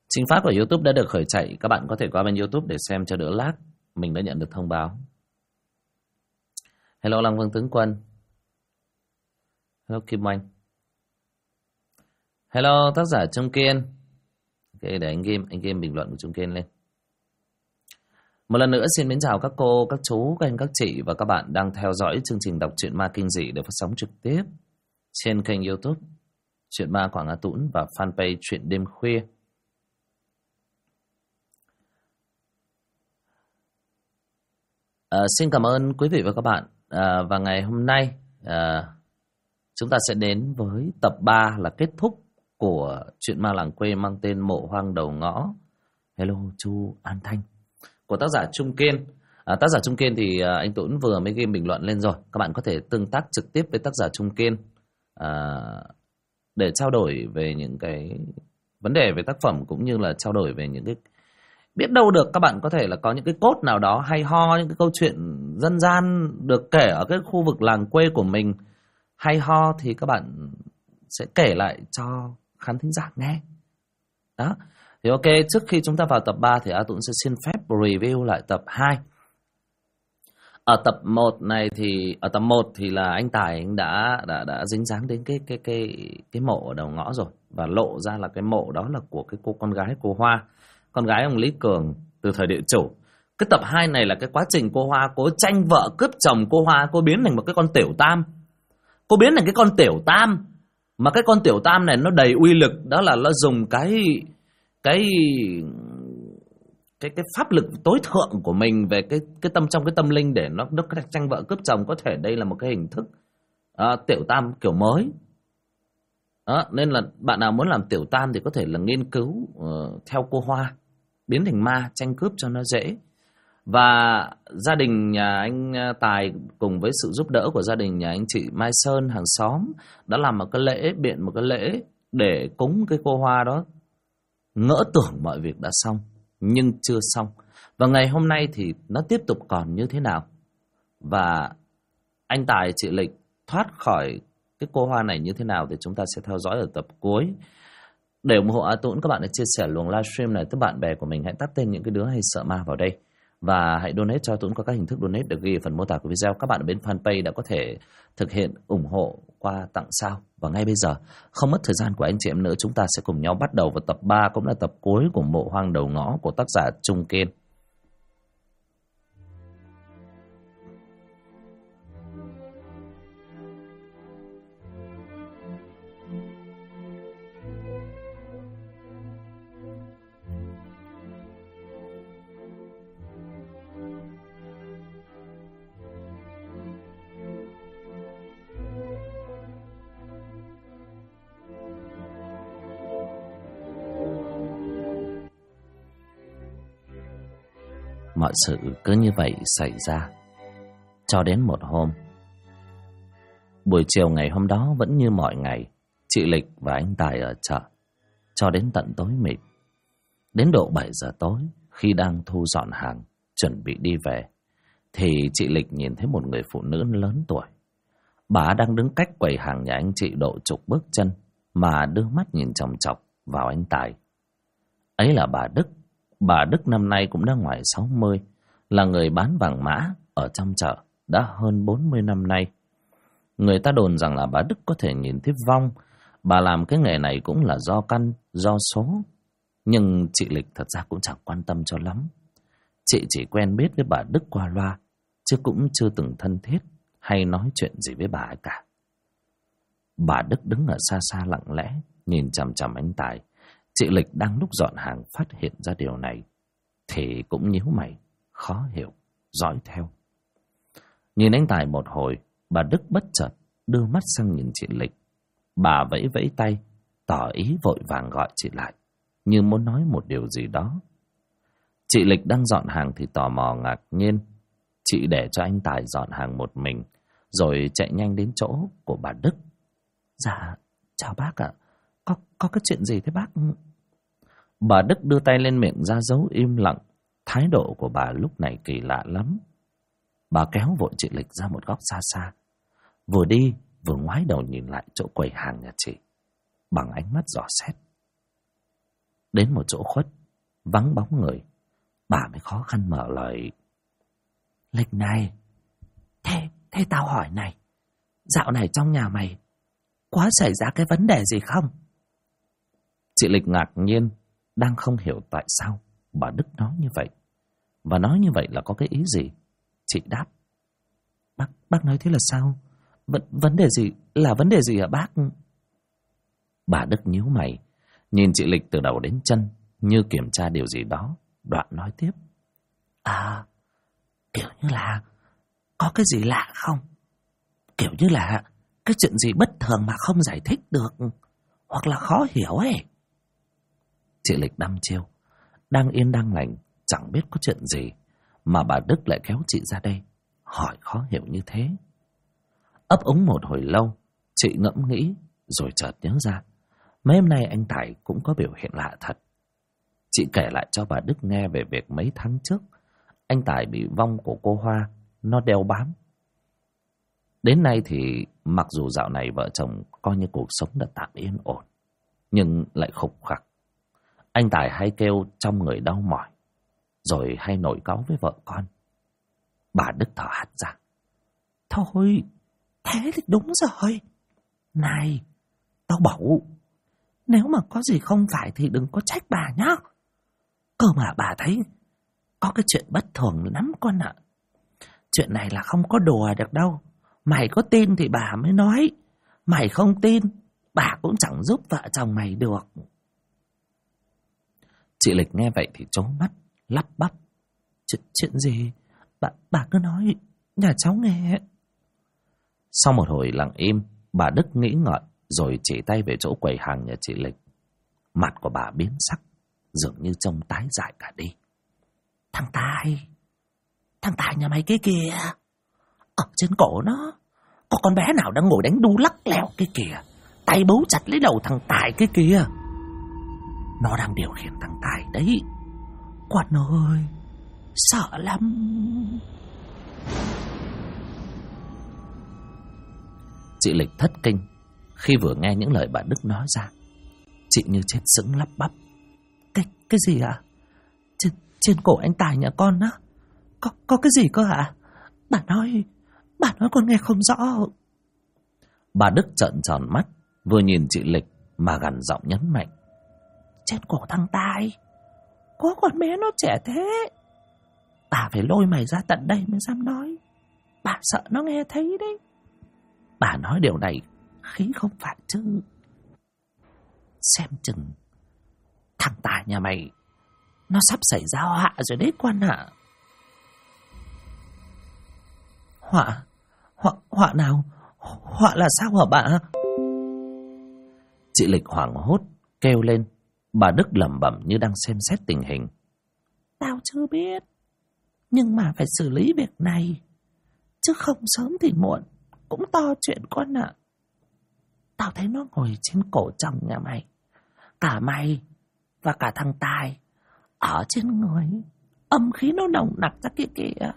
Trình phát của YouTube đã được khởi chạy. Các bạn có thể qua bên YouTube để xem cho đỡ lag. Mình đã nhận được thông báo. Hello Long Vương Tướng Quân. Hello Kim Anh. Hello tác giả Trung Kiên. Ok, để anh Kim bình luận của Trung Kiên lên. Một lần nữa xin mến chào các cô, các chú, các anh, các chị và các bạn đang theo dõi chương trình đọc truyện ma kinh dị được phát sóng trực tiếp trên kênh YouTube Truyện Ma Quảng Hà Tũng và fanpage Truyện Đêm Khuya. Xin cảm ơn quý vị và các bạn. Và ngày hôm nay chúng ta sẽ đến với tập 3 là kết thúc của Truyện Ma Làng Quê mang tên Mộ Hoang Đầu Ngõ. Hello chú An Thanh của tác giả Trung Kiên. Tác giả Trung Kiên thì anh Tuấn vừa mới ghi bình luận lên rồi. Các bạn có thể tương tác trực tiếp với tác giả Trung Kiên để trao đổi về những cái vấn đề về tác phẩm, cũng như là trao đổi về những cái, biết đâu được các bạn có thể là có những cái cốt nào đó hay ho, những cái câu chuyện dân gian được kể ở cái khu vực làng quê của mình hay ho thì các bạn sẽ kể lại cho khán thính giả nghe. Đó. Thì ok, trước khi chúng ta vào tập 3 thì A Tũng sẽ xin phép review lại tập 2. Ở tập 1 này thì ở tập 1 thì là anh Tài anh đã dính dáng đến cái mộ ở đầu ngõ rồi, và lộ ra là cái mộ đó là của cái cô con gái cô Hoa, con gái ông Lý Cường từ thời địa chủ. Cái tập 2 này là cái quá trình cô Hoa cố tranh vợ cướp chồng. Cô Hoa cô biến thành một cái con tiểu tam. Cô biến thành cái con tiểu tam, mà cái con tiểu tam này nó đầy uy lực, đó là nó dùng cái pháp lực tối thượng của mình về cái tâm, trong cái tâm linh để nó tranh vợ cướp chồng. Có thể đây là một cái hình thức tiểu tam kiểu mới. Đó, nên là bạn nào muốn làm tiểu tam thì có thể là nghiên cứu theo cô Hoa biến thành ma tranh cướp cho nó dễ. Và gia đình nhà anh Tài cùng với sự giúp đỡ của gia đình nhà anh chị Mai Sơn hàng xóm đã làm một cái lễ, biện một cái lễ để cúng cái cô Hoa đó. Ngỡ tưởng mọi việc đã xong nhưng chưa xong. Và ngày hôm nay thì nó tiếp tục còn như thế nào, và anh Tài chị Lịch thoát khỏi cái cô Hoa này như thế nào thì chúng ta sẽ theo dõi ở tập cuối. Để ủng hộ A Tũng, các bạn hãy chia sẻ luồng livestream này tới bạn bè của mình. Hãy tắt tên những cái đứa hay sợ ma vào đây, và hãy donate cho Tuấn qua các hình thức donate được ghi ở phần mô tả của video. Các bạn ở bên fanpage đã có thể thực hiện ủng hộ qua tặng sao. Và ngay bây giờ, không mất thời gian của anh chị em nữa, chúng ta sẽ cùng nhau bắt đầu vào tập 3, cũng là tập cuối của Mộ Hoang Đầu Ngõ của tác giả Trung Kiên. Mọi sự cứ như vậy xảy ra cho đến một hôm. Buổi chiều ngày hôm đó vẫn như mọi ngày, chị Lịch và anh Tài ở chợ cho đến tận tối mịt. Đến độ 7 giờ tối, khi đang thu dọn hàng chuẩn bị đi về, thì chị Lịch nhìn thấy một người phụ nữ lớn tuổi. Bà đang đứng cách quầy hàng nhà anh chị độ chục bước chân mà đưa mắt nhìn chòng chọc vào anh Tài. Ấy là bà Đức. Bà Đức năm nay cũng đã ngoài 60, là người bán vàng mã ở trong chợ đã hơn 40 năm nay. Người ta đồn rằng là bà Đức có thể nhìn thấy vong. Bà làm cái nghề này cũng là do căn, do số. Nhưng chị Lịch thật ra cũng chẳng quan tâm cho lắm. Chị chỉ quen biết với bà Đức qua loa, chứ cũng chưa từng thân thiết hay nói chuyện gì với bà ấy cả. Bà Đức đứng ở xa xa lặng lẽ, nhìn chằm chằm anh Tài. Chị Lịch đang lúc dọn hàng phát hiện ra điều này thì cũng nhíu mày, khó hiểu, dõi theo. Nhìn anh Tài một hồi, bà Đức bất chợt đưa mắt sang nhìn chị Lịch. Bà vẫy vẫy tay, tỏ ý vội vàng gọi chị lại, như muốn nói một điều gì đó. Chị Lịch đang dọn hàng thì tò mò ngạc nhiên. Chị để cho anh Tài dọn hàng một mình, rồi chạy nhanh đến chỗ của bà Đức. Dạ, chào bác ạ. Có cái chuyện gì thế bác? Bà Đức đưa tay lên miệng ra dấu im lặng. Thái độ của bà lúc này kỳ lạ lắm. Bà kéo vội chị Lịch ra một góc xa xa, vừa đi vừa ngoái đầu nhìn lại chỗ quầy hàng nhà chị bằng ánh mắt dò xét. Đến một chỗ khuất, vắng bóng người, bà mới khó khăn mở lời. Lịch này, thế tao hỏi này, dạo này trong nhà mày có xảy ra cái vấn đề gì không? Chị Lịch ngạc nhiên, đang không hiểu tại sao bà Đức nói như vậy. Và nói như vậy là có cái ý gì? Chị đáp. Bác nói thế là sao? Vấn đề gì? Là vấn đề gì hả bác? Bà Đức nhíu mày, nhìn chị Lịch từ đầu đến chân, như kiểm tra điều gì đó, đoạn nói tiếp. Kiểu như là có cái gì lạ không? Kiểu như là cái chuyện gì bất thường mà không giải thích được, hoặc là khó hiểu ấy. Chị Lịch đăm chiêu, đang yên đang lành, chẳng biết có chuyện gì mà bà Đức lại kéo chị ra đây hỏi khó hiểu như thế. Ấp úng một hồi lâu, chị ngẫm nghĩ rồi chợt nhớ ra mấy hôm nay anh Tài cũng có biểu hiện lạ thật. Chị kể lại cho bà Đức nghe về việc mấy tháng trước anh Tài bị vong của cô Hoa nó đeo bám. Đến nay thì mặc dù dạo này vợ chồng coi như cuộc sống đã tạm yên ổn, nhưng lại khục khặc. Anh Tài hay kêu trong người đau mỏi, rồi hay nổi cáu với vợ con. Bà Đức thở hắt ra. Thôi, thế thì đúng rồi. Này, tao bảo, nếu mà có gì không phải thì đừng có trách bà nhá. Cơ mà bà thấy có cái chuyện bất thường lắm con ạ. Chuyện này là không có đùa được đâu. Mày có tin thì bà mới nói. Mày không tin, bà cũng chẳng giúp vợ chồng mày được. Chị Lịch nghe vậy thì trố mắt, lắp bắp. Chuyện gì? Bà cứ nói, nhà cháu nghe. Sau một hồi lặng im, bà Đức nghĩ ngợi rồi chỉ tay về chỗ quầy hàng nhà chị Lịch. Mặt của bà biến sắc, dường như trông tái dại cả đi. Thằng Tài nhà mày cái kìa. Ở trên cổ nó có con bé nào đang ngồi đánh đu lắc lẻo cái kìa. Tay bấu chặt lấy đầu thằng Tài cái kìa. Nó đang điều khiển thằng Tài đấy. Con ơi, sợ lắm. Chị Lịch thất kinh khi vừa nghe những lời bà Đức nói ra. Chị như chết sững lắp bắp. Cái gì ạ? Trên cổ anh Tài nhà con á, có cái gì cơ ạ? Bà nói con nghe không rõ. Bà Đức trợn tròn mắt, vừa nhìn chị Lịch mà gằn giọng nhấn mạnh. Trên cổ thằng Tài có con bé nó trẻ thế. Bà phải lôi mày ra tận đây mới dám nói. Bà sợ nó nghe thấy đấy. Bà nói điều này khí không phải chứ. Xem chừng thằng Tài nhà mày nó sắp xảy ra họa rồi đấy con ạ. Họa nào? Họa là sao hả bà? Chị Lịch hoảng hốt kêu lên. Bà Đức lẩm bẩm như đang xem xét tình hình. Tao chưa biết, nhưng mà phải xử lý việc này, chứ không sớm thì muộn cũng to chuyện con ạ. Tao thấy nó ngồi trên cổ chồng nhà mày, cả mày và cả thằng Tài, ở trên người âm khí nó nồng nặc ra kia kìa.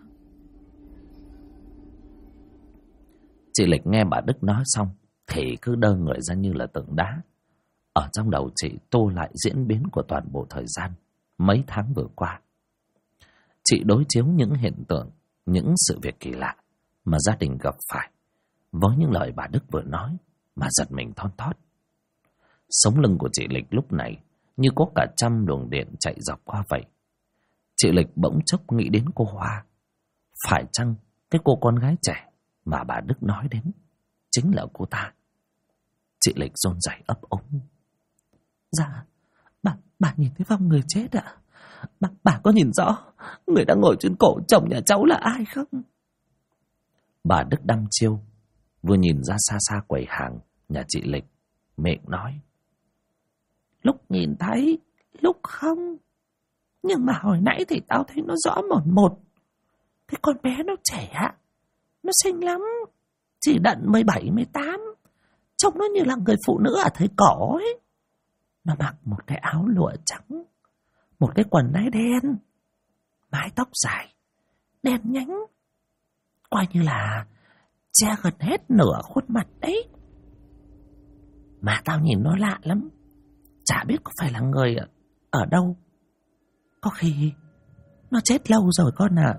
Chị Lịch nghe bà Đức nói xong thì cứ đơ người ra như là tượng đá. Ở trong đầu chị tô lại diễn biến của toàn bộ thời gian mấy tháng vừa qua. Chị đối chiếu những hiện tượng, những sự việc kỳ lạ mà gia đình gặp phải với những lời bà Đức vừa nói mà giật mình thon thót. Sống lưng của chị Lịch lúc này như có cả trăm luồng điện chạy dọc qua vậy. Chị Lịch bỗng chốc nghĩ đến cô Hoa. Phải chăng cái cô con gái trẻ mà bà Đức nói đến chính là cô ta? Chị Lịch run rẩy ấp úng. Dạ, bà nhìn thấy vong người chết ạ? Bà có nhìn rõ người đang ngồi trên cổ chồng nhà cháu là ai không? Bà Đức đăm chiêu, vừa nhìn ra xa xa quầy hàng nhà chị Lịch, miệng nói. Lúc nhìn thấy, lúc không. Nhưng mà hồi nãy thì tao thấy nó rõ một. Cái con bé nó trẻ, nó xinh lắm, chỉ đận 17, 18. Trông nó như là người phụ nữ ở thời cổ ấy. Nó mặc một cái áo lụa trắng, một cái quần nái đen, mái tóc dài, đen nhánh, coi như là che gần hết nửa khuôn mặt đấy. Mà tao nhìn nó lạ lắm, chả biết có phải là người ở đâu. Có khi nó chết lâu rồi con ạ.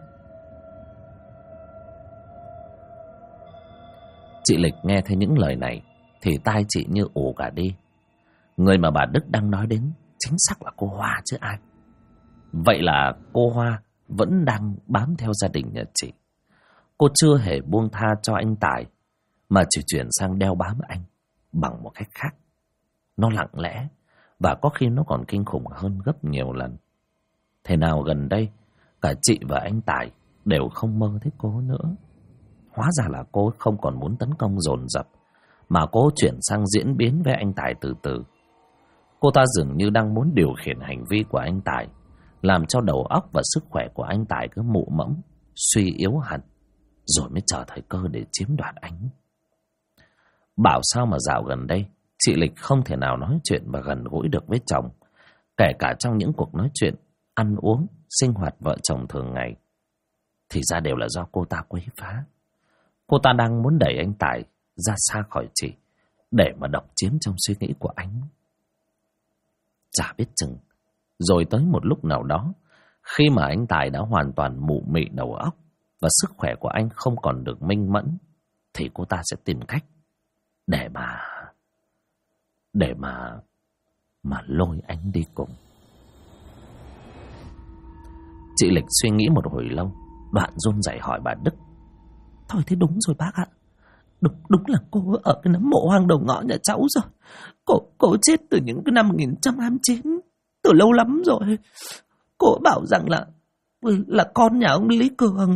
Chị Lịch nghe thấy những lời này thì tai chị như ù cả đi. Người mà bà Đức đang nói đến chính xác là cô Hoa chứ ai. Vậy là cô Hoa vẫn đang bám theo gia đình nhà chị. Cô chưa hề buông tha cho anh Tài, mà chỉ chuyển sang đeo bám anh bằng một cách khác. Nó lặng lẽ, và có khi nó còn kinh khủng hơn gấp nhiều lần. Thế nào gần đây, cả chị và anh Tài đều không mơ thấy cô nữa. Hóa ra là cô không còn muốn tấn công dồn dập, mà cô chuyển sang diễn biến với anh Tài từ từ. Cô ta dường như đang muốn điều khiển hành vi của anh Tài, làm cho đầu óc và sức khỏe của anh Tài cứ mụ mẫm, suy yếu hẳn, rồi mới chờ thời cơ để chiếm đoạt anh. Bảo sao mà dạo gần đây chị Lịch không thể nào nói chuyện và gần gũi được với chồng, kể cả trong những cuộc nói chuyện, ăn uống, sinh hoạt vợ chồng thường ngày. Thì ra đều là do cô ta quấy phá. Cô ta đang muốn đẩy anh Tài ra xa khỏi chị, để mà độc chiếm trong suy nghĩ của anh. Chả biết chừng rồi tới một lúc nào đó, khi mà anh Tài đã hoàn toàn mụ mị đầu óc và sức khỏe của anh không còn được minh mẫn, thì cô ta sẽ tìm cách để mà lôi anh đi cùng. Chị Lịch suy nghĩ một hồi lâu, đoạn run rẩy hỏi bà Đức: Thôi thế đúng rồi bác ạ. Đúng là cô ở cái nấm mộ hoang đầu ngõ nhà cháu rồi. Cô chết từ những cái năm 1929, từ lâu lắm rồi. Cô bảo rằng là con nhà ông Lý Cường.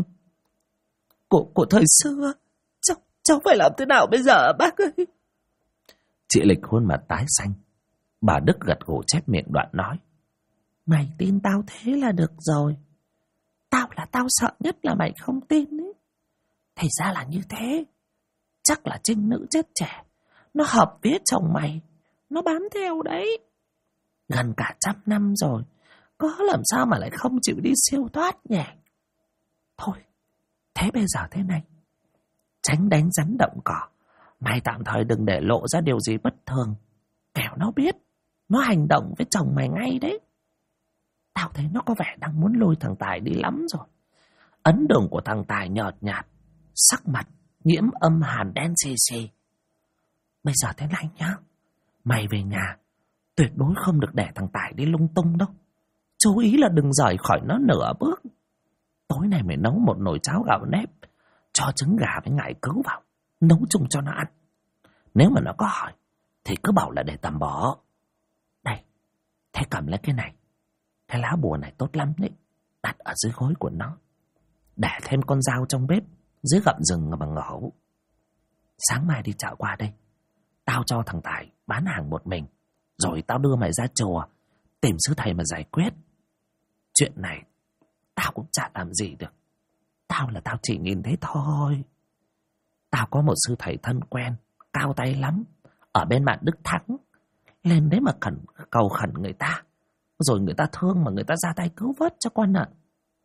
Của thời xưa. Cháu phải làm thế nào bây giờ bác ơi? Chị Lịch khuôn mặt tái xanh. Bà Đức gật gù chép miệng đoạn nói: Mày tin tao thế là được rồi. Tao sợ nhất là mày không tin ấy. Thì ra là như thế. Chắc là trinh nữ chết trẻ, nó hợp với chồng mày, nó bám theo đấy. Gần cả 100 năm rồi, có làm sao mà lại không chịu đi siêu thoát nhỉ? Thôi, thế bây giờ thế này, tránh đánh rắn động cỏ. Mày tạm thời đừng để lộ ra điều gì bất thường, kẻo nó biết, nó hành động với chồng mày ngay đấy. Tao thấy nó có vẻ đang muốn lôi thằng Tài đi lắm rồi. Ấn đường của thằng Tài nhợt nhạt, sắc mặt nhiễm âm hàn đen xì xì. Bây giờ thế này nhá, mày về nhà tuyệt đối không được để thằng Tài đi lung tung đâu. Chú ý là đừng rời khỏi nó nửa bước. Tối nay mày nấu một nồi cháo gạo nếp, cho trứng gà với ngải cứu vào, nấu chung cho nó ăn. Nếu mà nó có hỏi thì cứ bảo là để tầm bỏ. Đây, thế cầm lấy cái này. Cái lá bùa này tốt lắm đấy, đặt ở dưới gối của nó. Để thêm con dao trong bếp dưới gầm rừng bằng ngổ. Sáng mai đi chợ qua đây, tao cho thằng Tài bán hàng một mình, rồi tao đưa mày ra chùa tìm sư thầy mà giải quyết. Chuyện này tao cũng chả làm gì được. Tao chỉ nhìn thấy thôi. Tao có một sư thầy thân quen, cao tay lắm, ở bên bạn Đức Thắng. Lên đấy mà cầu khẩn người ta, rồi người ta thương mà người ta ra tay cứu vớt cho con ạ.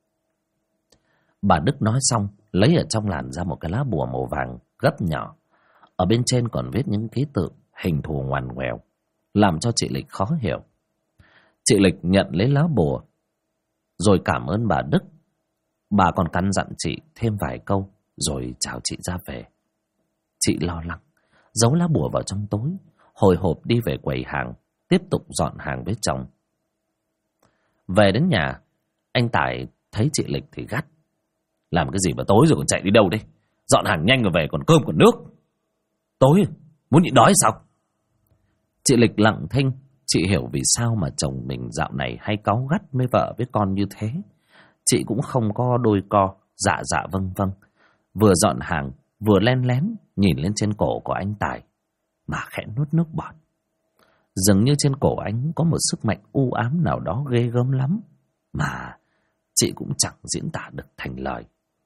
Bà Đức nói xong, lấy ở trong làn ra một cái lá bùa màu vàng gấp nhỏ. Ở bên trên còn viết những ký tự hình thù ngoằn ngoèo, làm cho chị Lịch khó hiểu. Chị Lịch nhận lấy lá bùa, rồi cảm ơn bà Đức. Bà còn căn dặn chị thêm vài câu, rồi chào chị ra về. Chị lo lắng, giấu lá bùa vào trong tối, hồi hộp đi về quầy hàng, tiếp tục dọn hàng với chồng. Về đến nhà, anh Tài thấy chị Lịch thì gắt: Làm cái gì mà tối rồi còn chạy đi đâu đây? Dọn hàng nhanh rồi về, còn cơm còn nước. Tối muốn nhịn đói sao? Chị Lịch lặng thinh. Chị hiểu vì sao mà chồng mình dạo này hay cáu gắt với vợ với con như thế. Chị cũng không có đôi co, dạ vâng vâng, vừa dọn hàng vừa len lén nhìn lên trên cổ của anh Tài mà khẽ nuốt nước bọt. Dường như trên cổ anh có một sức mạnh u ám nào đó ghê gớm lắm, mà chị cũng chẳng diễn tả được thành lời.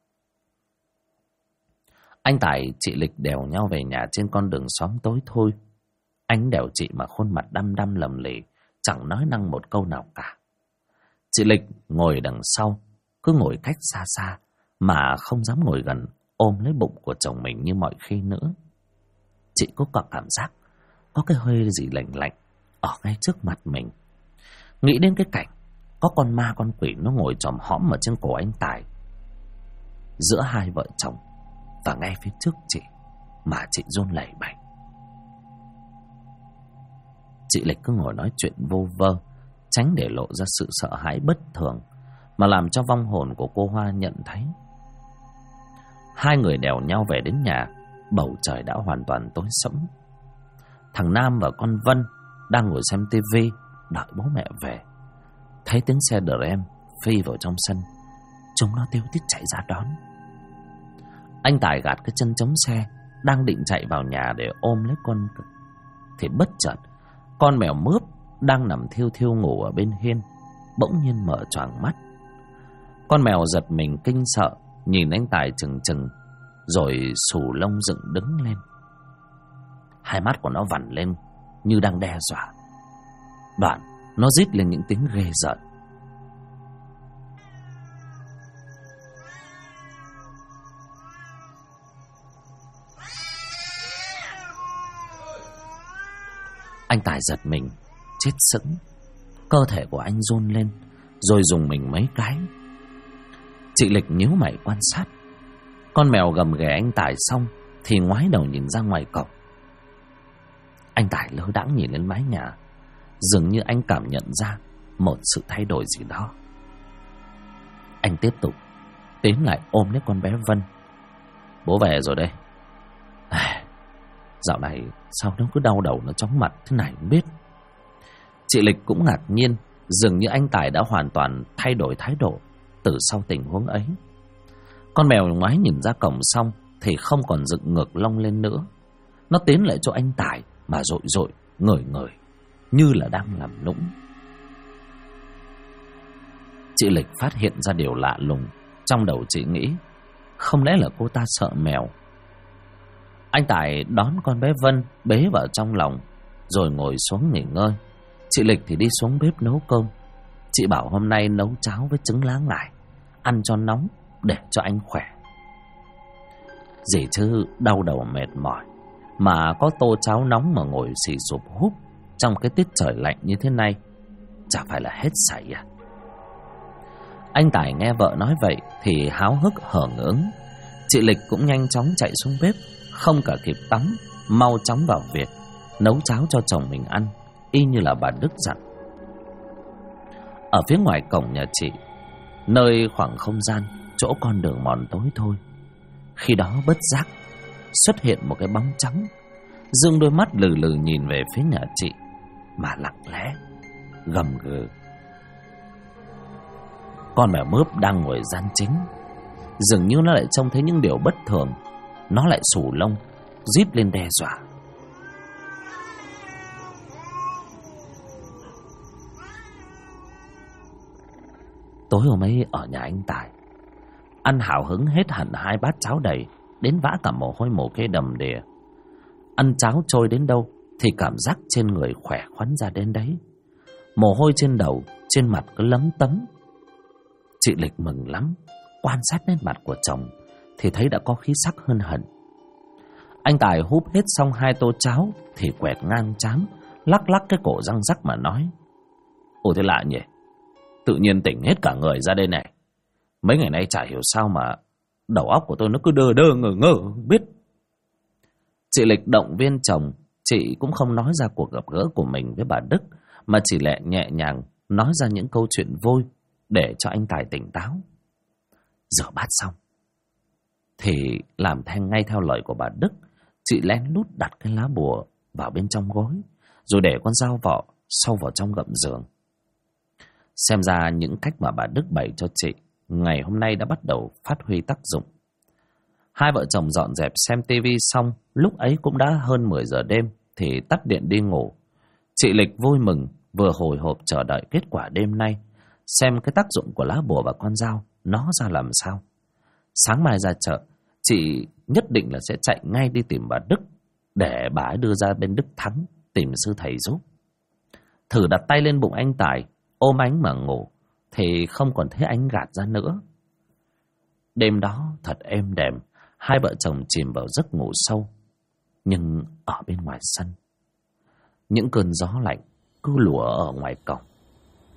Anh Tài, chị Lịch đèo nhau về nhà trên con đường xóm tối thôi. Anh đèo chị mà khuôn mặt đăm đăm lầm lì, chẳng nói năng một câu nào cả. Chị Lịch ngồi đằng sau, cứ ngồi cách xa xa mà không dám ngồi gần, ôm lấy bụng của chồng mình như mọi khi nữa. Chị có cảm giác có cái hơi gì lạnh lạnh ở ngay trước mặt mình. Nghĩ đến cái cảnh có con ma con quỷ nó ngồi chòm hõm ở trên cổ anh Tài giữa hai vợ chồng, và ngay phía trước chị mà chị run lẩy bẩy. Chị Lịch cứ ngồi nói chuyện vô vơ, tránh để lộ ra sự sợ hãi bất thường mà làm cho vong hồn của cô Hoa nhận thấy. Hai người đèo nhau về đến nhà, bầu trời đã hoàn toàn tối sẫm. Thằng Nam và con Vân đang ngồi xem tivi đợi bố mẹ về. Thấy tiếng xe Dream phi vào trong sân, chúng nó tiêu tít chạy ra đón. Anh Tài gạt cái chân chống xe, đang định chạy vào nhà để ôm lấy con, thì bất chợt con mèo mướp đang nằm thiêu thiêu ngủ ở bên hiên bỗng nhiên mở choàng mắt. Con mèo giật mình kinh sợ, nhìn anh Tài chừng chừng, rồi xù lông dựng đứng lên. Hai mắt của nó vằn lên như đang đe dọa. Đoạn nó rít lên những tiếng ghê rợn. Anh Tài giật mình, chết sững. Cơ thể của anh run lên, rồi dùng mình mấy cái. Chị Lịch nhíu mày quan sát. Con mèo gầm ghè anh Tài xong thì ngoái đầu nhìn ra ngoài cổng. Anh Tài lơ đãng nhìn lên mái nhà, dường như anh cảm nhận ra một sự thay đổi gì đó. Anh tiếp tục tiến lại ôm lấy con bé Vân. Bố về rồi đây. Dạo này sao nó cứ đau đầu, nó chóng mặt thế này không biết. Chị Lịch cũng ngạc nhiên, dường như anh Tài đã hoàn toàn thay đổi thái độ từ sau tình huống ấy. Con mèo ngoái nhìn ra cổng xong thì không còn dựng ngược lông lên nữa. Nó tiến lại chỗ anh Tài mà dội dội, ngửi ngửi, như là đang làm nũng. Chị Lịch phát hiện ra điều lạ lùng. Trong đầu chị nghĩ, không lẽ là cô ta sợ mèo. Anh Tài đón con bé Vân bế vào trong lòng, rồi ngồi xuống nghỉ ngơi. Chị Lịch thì đi xuống bếp nấu cơm. Chị bảo hôm nay nấu cháo với trứng lá ngải, ăn cho nóng để cho anh khỏe. Gì chứ đau đầu mệt mỏi, mà có tô cháo nóng mà ngồi xì sụp húp trong cái tiết trời lạnh như thế này, chả phải là hết sảy à? Anh Tài nghe vợ nói vậy thì háo hức hưởng ứng. Chị Lịch cũng nhanh chóng chạy xuống bếp, không cả kịp tắm, mau chóng vào việc nấu cháo cho chồng mình ăn, y như là bà Đức dặn. Ở phía ngoài cổng nhà chị, nơi khoảng không gian chỗ con đường mòn tối thôi, khi đó bất giác xuất hiện một cái bóng trắng, dương đôi mắt lừ lừ nhìn về phía nhà chị mà lặng lẽ gầm gừ. Con mèo mướp đang ngồi gian chính, dường như nó lại trông thấy những điều bất thường. Nó lại xù lông, rít lên đe dọa. Tối hôm ấy ở nhà anh Tài, ăn hào hứng hết hẳn 2 bát cháo đầy, đến vã cả mồ hôi mồ kê đầm đìa. Ăn cháo trôi đến đâu thì cảm giác trên người khỏe khoắn ra đến đấy. Mồ hôi trên đầu, trên mặt cứ lấm tấm. Chị Lịch mừng lắm, quan sát nét mặt của chồng thì thấy đã có khí sắc hơn hẳn. Anh Tài húp hết xong 2 tô cháo thì quẹt ngang trán, lắc lắc cái cổ răng rắc mà nói: Ồ thế lạ nhỉ, tự nhiên tỉnh hết cả người ra đây này. Mấy ngày nay chả hiểu sao mà đầu óc của tôi nó cứ đơ đơ ngơ ngơ không biết. Chị Lịch động viên chồng. Chị cũng không nói ra cuộc gặp gỡ của mình với bà Đức, mà chỉ lẹ nhẹ nhàng nói ra những câu chuyện vui để cho anh Tài tỉnh táo. Rửa bát xong thì làm ngay theo lời của bà Đức, chị lén lút đặt cái lá bùa vào bên trong gối, rồi để con dao vọ sâu vào trong gầm giường. Xem ra những cách mà bà Đức bày cho chị ngày hôm nay đã bắt đầu phát huy tác dụng. Hai vợ chồng dọn dẹp xem tivi xong, lúc ấy cũng đã hơn 10 giờ đêm thì tắt điện đi ngủ. Chị Lịch vui mừng, vừa hồi hộp chờ đợi kết quả đêm nay, xem cái tác dụng của lá bùa và con dao nó ra làm sao. Sáng mai ra chợ, chị nhất định là sẽ chạy ngay đi tìm bà Đức để bà ấy đưa ra bên Đức Thắng tìm sư thầy giúp. Thử đặt tay lên bụng anh Tài, ôm anh mà ngủ thì không còn thấy anh gạt ra nữa. Đêm đó thật êm đềm, hai vợ chồng chìm vào giấc ngủ sâu. Nhưng ở bên ngoài sân, những cơn gió lạnh cứ lùa ở ngoài cổng,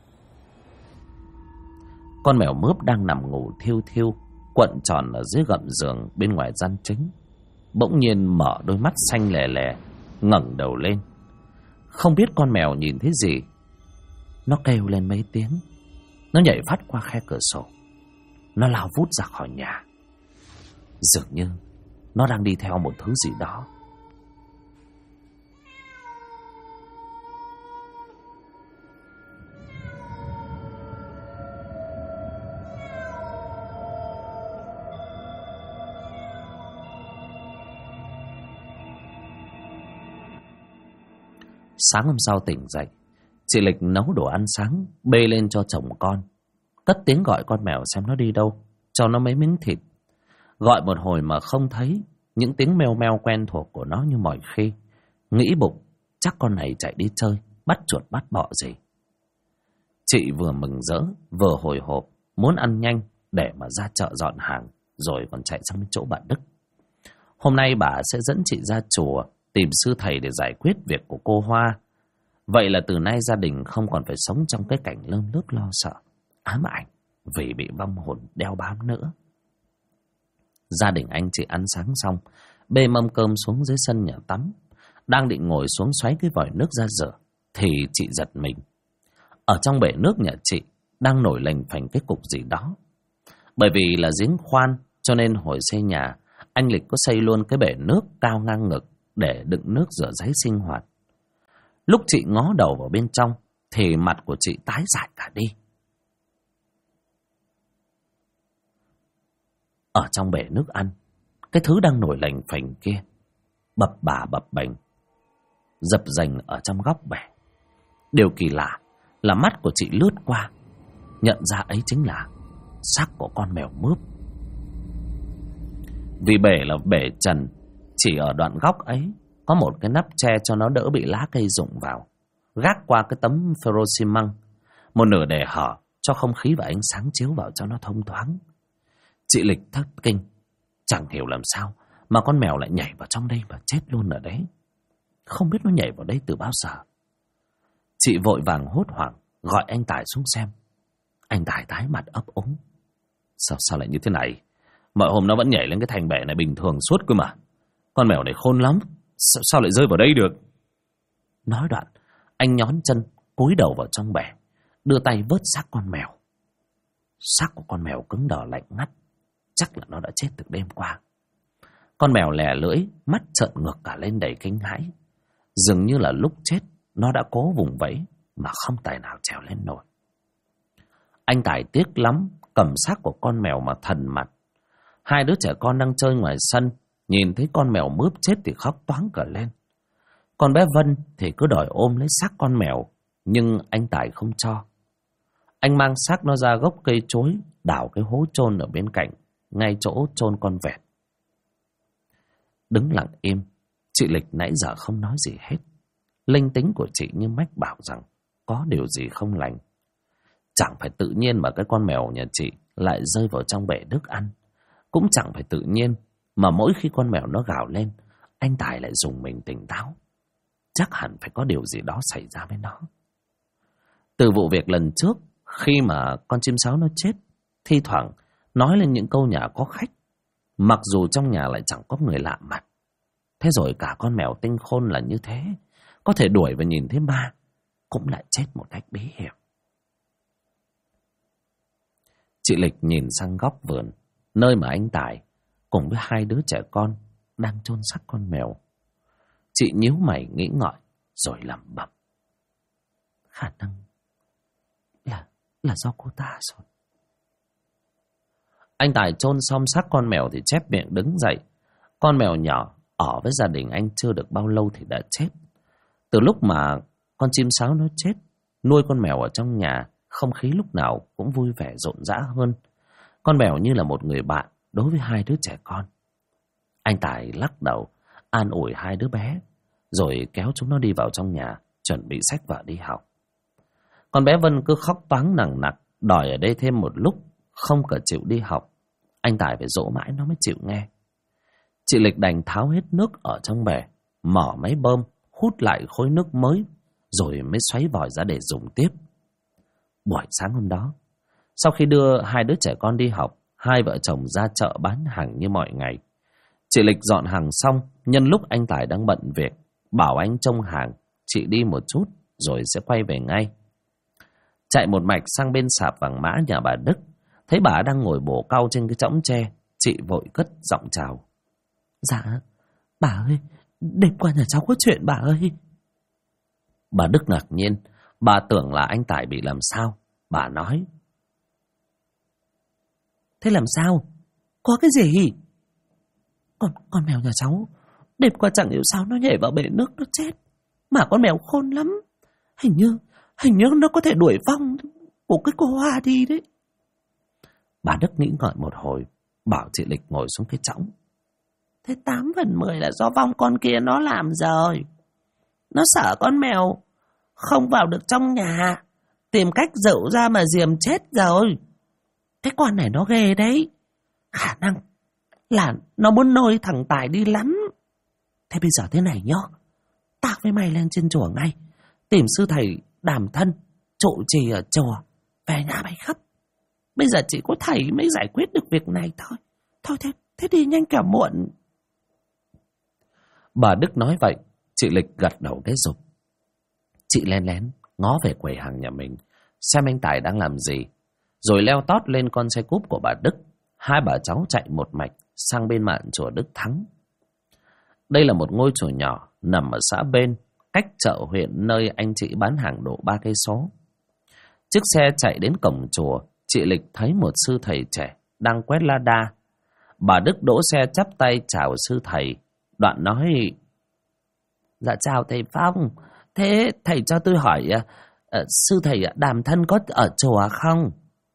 Con mèo mướp đang nằm ngủ thiêu thiêu, cuộn tròn ở dưới gầm giường bên ngoài gian chính, bỗng nhiên mở đôi mắt xanh lè lè, ngẩng đầu lên. Không biết con mèo nhìn thấy gì, nó kêu lên mấy tiếng, nó nhảy phát qua khe cửa sổ, nó lao vút ra khỏi nhà. Dường như nó đang đi theo một thứ gì đó. Sáng hôm sau tỉnh dậy, chị Lịch nấu đồ ăn sáng bê lên cho chồng con, cất tiếng gọi con mèo xem nó đi đâu, cho nó mấy miếng thịt. Gọi một hồi mà không thấy những tiếng meo meo quen thuộc của nó như mọi khi. Nghĩ bụng chắc con này chạy đi chơi, bắt chuột bắt bọ gì. Chị vừa mừng rỡ vừa hồi hộp, muốn ăn nhanh để mà ra chợ dọn hàng, rồi còn chạy sang chỗ bà Đức. Hôm nay bà sẽ dẫn chị ra chùa tìm sư thầy để giải quyết việc của cô Hoa. Vậy là từ nay gia đình không còn phải sống trong cái cảnh lơm lướt lo sợ, ám ảnh vì bị vong hồn đeo bám nữa. Gia đình anh chị ăn sáng xong, bê mâm cơm xuống dưới sân nhà tắm. Đang định ngồi xuống xoáy cái vòi nước ra rửa thì chị giật mình. Ở trong bể nước nhà chị đang nổi lềnh phềnh cái cục gì đó. Bởi vì là giếng khoan cho nên hồi xây nhà, anh Lịch có xây luôn cái bể nước cao ngang ngực để đựng nước rửa ráy sinh hoạt. Lúc chị ngó đầu vào bên trong thì mặt của chị tái dại cả đi. Ở trong bể nước ăn, cái thứ đang nổi lềnh phềnh kia bập bà bập bềnh, dập dềnh ở trong góc bể. Điều kỳ lạ là mắt của chị lướt qua, nhận ra ấy chính là xác của con mèo mướp. Vì bể là bể trần, chỉ ở đoạn góc ấy có một cái nắp che cho nó đỡ bị lá cây rụng vào, gác qua cái tấm phơ xi măng, một nửa để hở cho không khí và ánh sáng chiếu vào cho nó thông thoáng. Chị Lịch thất kinh, chẳng hiểu làm sao mà con mèo lại nhảy vào trong đây và chết luôn ở đấy. Không biết nó nhảy vào đây từ bao giờ. Chị vội vàng hốt hoảng gọi anh Tài xuống xem. Anh Tài tái mặt ấp úng. Sao lại như thế này? Mọi hôm nó vẫn nhảy lên cái thành bể này bình thường suốt cơ mà. Con mèo này khôn lắm, sao lại rơi vào đây được? Nói đoạn, anh nhón chân cúi đầu vào trong bể, đưa tay vớt xác con mèo. Xác của con mèo cứng đờ lạnh ngắt, chắc là nó đã chết từ đêm qua. Con mèo lè lưỡi, mắt trợn ngược cả lên đầy kinh hãi. Dường như là lúc chết nó đã cố vùng vẫy mà không tài nào trèo lên nổi. Anh Tài tiếc lắm, cầm xác của con mèo mà thần mặt. Hai đứa trẻ con đang chơi ngoài sân, nhìn thấy con mèo mướp chết thì khóc toáng cả lên. Con bé Vân thì cứ đòi ôm lấy xác con mèo, nhưng anh Tài không cho. Anh mang xác nó ra gốc cây chuối, đào cái hố chôn ở bên cạnh, ngay chỗ chôn con vẹt. Đứng lặng im, chị Lịch nãy giờ không nói gì hết. Linh tính của chị như mách bảo rằng có điều gì không lành. Chẳng phải tự nhiên mà cái con mèo nhà chị lại rơi vào trong bể nước ăn. Cũng chẳng phải tự nhiên mà mỗi khi con mèo nó gào lên, anh Tài lại dùng mình tỉnh táo. Chắc hẳn phải có điều gì đó xảy ra với nó. Từ vụ việc lần trước, khi mà con chim sáo nó chết, thi thoảng nói lên những câu nhà có khách, mặc dù trong nhà lại chẳng có người lạ mặt. Thế rồi cả con mèo tinh khôn là như thế, có thể đuổi và nhìn thấy ma, cũng lại chết một cách bí hiểm. Chị Lịch nhìn sang góc vườn, nơi mà anh Tài cùng với hai đứa trẻ con đang chôn xác con mèo. Chị nhíu mày nghĩ ngợi rồi lẩm bẩm. Khả năng là do cô ta rồi. Anh Tài chôn xong xác con mèo thì chép miệng đứng dậy. Con mèo nhỏ ở với gia đình anh chưa được bao lâu thì đã chết. Từ lúc mà con chim sáo nó chết, nuôi con mèo ở trong nhà, không khí lúc nào cũng vui vẻ rộn rã hơn. Con mèo như là một người bạn đối với hai đứa trẻ con. Anh Tài lắc đầu, an ủi hai đứa bé, rồi kéo chúng nó đi vào trong nhà, chuẩn bị xách vở đi học. Con bé Vân cứ khóc toáng nằng nặc, đòi ở đây thêm một lúc, không cả chịu đi học. Anh Tài phải dỗ mãi nó mới chịu nghe. Chị Lịch đành tháo hết nước ở trong bể, mở máy bơm, hút lại khối nước mới, rồi mới xoáy vòi ra để dùng tiếp. Buổi sáng hôm đó, Sau khi đưa hai đứa trẻ con đi học, hai vợ chồng ra chợ bán hàng như mọi ngày. Chị Lịch dọn hàng xong, nhân lúc anh Tài đang bận việc, bảo anh trông hàng, chị đi một chút rồi sẽ quay về ngay. Chạy một mạch sang bên sạp vàng mã nhà bà Đức, thấy bà đang ngồi bổ cau trên cái chõng tre, chị vội cất giọng chào. Dạ, bà ơi, đêm qua nhà cháu có chuyện bà ơi. Bà Đức ngạc nhiên, bà tưởng là anh Tài bị làm sao. Bà nói. Thế làm sao? Có cái gì? Con mèo nhà cháu đêm qua chẳng hiểu sao nó nhảy vào bể nước nó chết. Mà con mèo khôn lắm. Hình như nó có thể đuổi vong của cái cô Hoa đi đấy. Bà Đức nghĩ ngợi một hồi, bảo chị Lịch ngồi xuống cái chõng. Thế 8 phần 10 là do vong con kia nó làm rồi. Nó sợ con mèo không vào được trong nhà, tìm cách dẫu ra mà diềm chết rồi. Cái con này nó ghê đấy. Khả năng là nó muốn nôi thằng Tài đi lắm. Thế bây giờ thế này nhá, tao với mày lên trên chùa ngay, tìm sư thầy Đàm Thân trụ trì ở chùa, về nhà mày khóc. Bây giờ chỉ có thầy mới giải quyết được việc này thôi. Thôi thế đi nhanh cả muộn. Bà Đức nói vậy, chị Lịch gật đầu cái rụp. Chị lén lén ngó về quầy hàng nhà mình, xem anh Tài đang làm gì, rồi leo tót lên con xe cúp của bà Đức. Hai bà cháu chạy một mạch sang bên mạn chùa Đức Thắng. Đây là một ngôi chùa nhỏ nằm ở xã bên, cách chợ huyện nơi anh chị bán hàng độ 3 cây số. Chiếc xe chạy đến cổng chùa, chị Lịch thấy một sư thầy trẻ đang quét la đa. Bà Đức đỗ xe chắp tay chào sư thầy, đoạn nói: Dạ chào thầy Phong. Thế thầy cho tôi hỏi, sư thầy Đàm Thân có ở chùa không?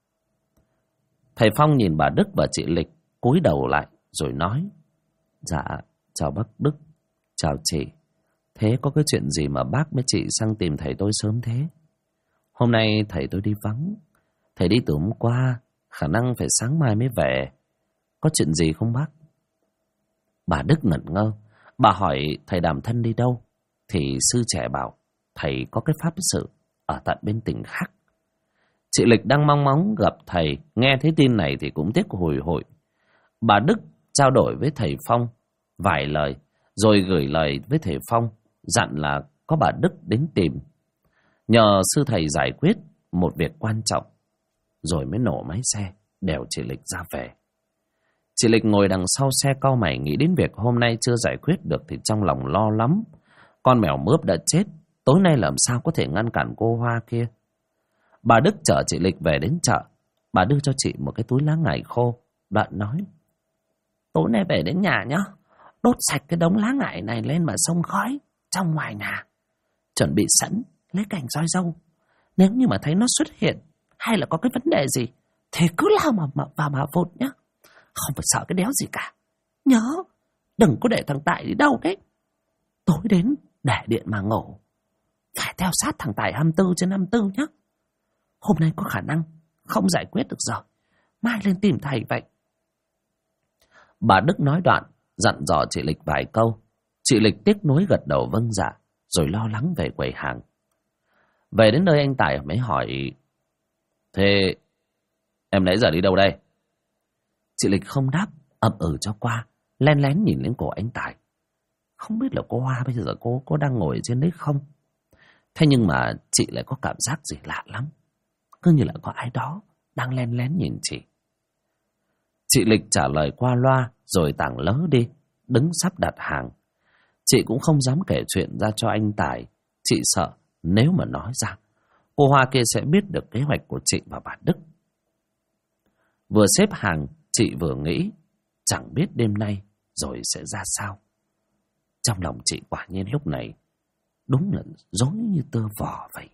Thầy Phong nhìn bà Đức và chị Lịch, cúi đầu lại rồi nói: Dạ, chào bác Đức, chào chị. Thế có cái chuyện gì mà bác với chị sang tìm thầy tôi sớm thế? Hôm nay thầy tôi đi vắng, thầy đi từ hôm qua, khả năng phải sáng mai mới về. Có chuyện gì không bác? Bà Đức ngẩn ngơ, bà hỏi thầy Đàm Thân đi đâu, thì sư trẻ bảo thầy có cái pháp sự ở tận bên tỉnh khác. Chị Lịch đang mong ngóng gặp thầy, nghe thấy tin này thì cũng tiếc hồi hội. Bà Đức trao đổi với thầy Phong vài lời, rồi gửi lời với thầy Phong, dặn là có bà Đức đến tìm, nhờ sư thầy giải quyết một việc quan trọng, rồi mới nổ máy xe, đèo chị Lịch ra về. Chị Lịch ngồi đằng sau xe cau mày nghĩ đến việc hôm nay chưa giải quyết được thì trong lòng lo lắm. Con mèo mướp đã chết, tối nay làm sao có thể ngăn cản cô Hoa kia. Bà Đức chở chị Lịch về đến chợ. Bà đưa cho chị một cái túi lá ngải khô, đoạn nói: Tối nay về đến nhà nhá, đốt sạch cái đống lá ngải này lên mà xông khói trong ngoài nhà. Chuẩn bị sẵn lấy cành roi dâu. Nếu như mà thấy nó xuất hiện hay là có cái vấn đề gì thì cứ lao mà vụt nhá. Không phải sợ cái đéo gì cả. Nhớ, đừng có để thằng Tài đi đâu đấy. Tối đến để điện mà ngủ, phải theo sát thằng Tài 24/24 nhá. Hôm nay có khả năng không giải quyết được rồi, mai lên tìm thầy vậy. Bà Đức nói đoạn, dặn dò chị Lịch vài câu. Chị Lịch tiếc nuối gật đầu vâng dạ, rồi lo lắng về quầy hàng. Về đến nơi anh Tài mới hỏi: Thế em nãy giờ đi đâu đây? Chị Lịch không đáp, ậm ừ cho qua, len lén nhìn lên cổ anh Tài. Không biết là cô Hoa bây giờ cô có đang ngồi trên đấy không? Thế nhưng mà chị lại có cảm giác gì lạ lắm, cứ như là có ai đó đang len lén nhìn chị. Chị Lịch trả lời qua loa rồi tảng lớ đi, đứng sắp đặt hàng. Chị cũng không dám kể chuyện ra cho anh Tài. Chị sợ nếu mà nói ra, cô Hoa kia sẽ biết được kế hoạch của chị và bà Đức. Vừa xếp hàng, chị vừa nghĩ chẳng biết đêm nay rồi sẽ ra sao. Trong lòng chị quả nhiên lúc này đúng là rối như tơ vò vậy.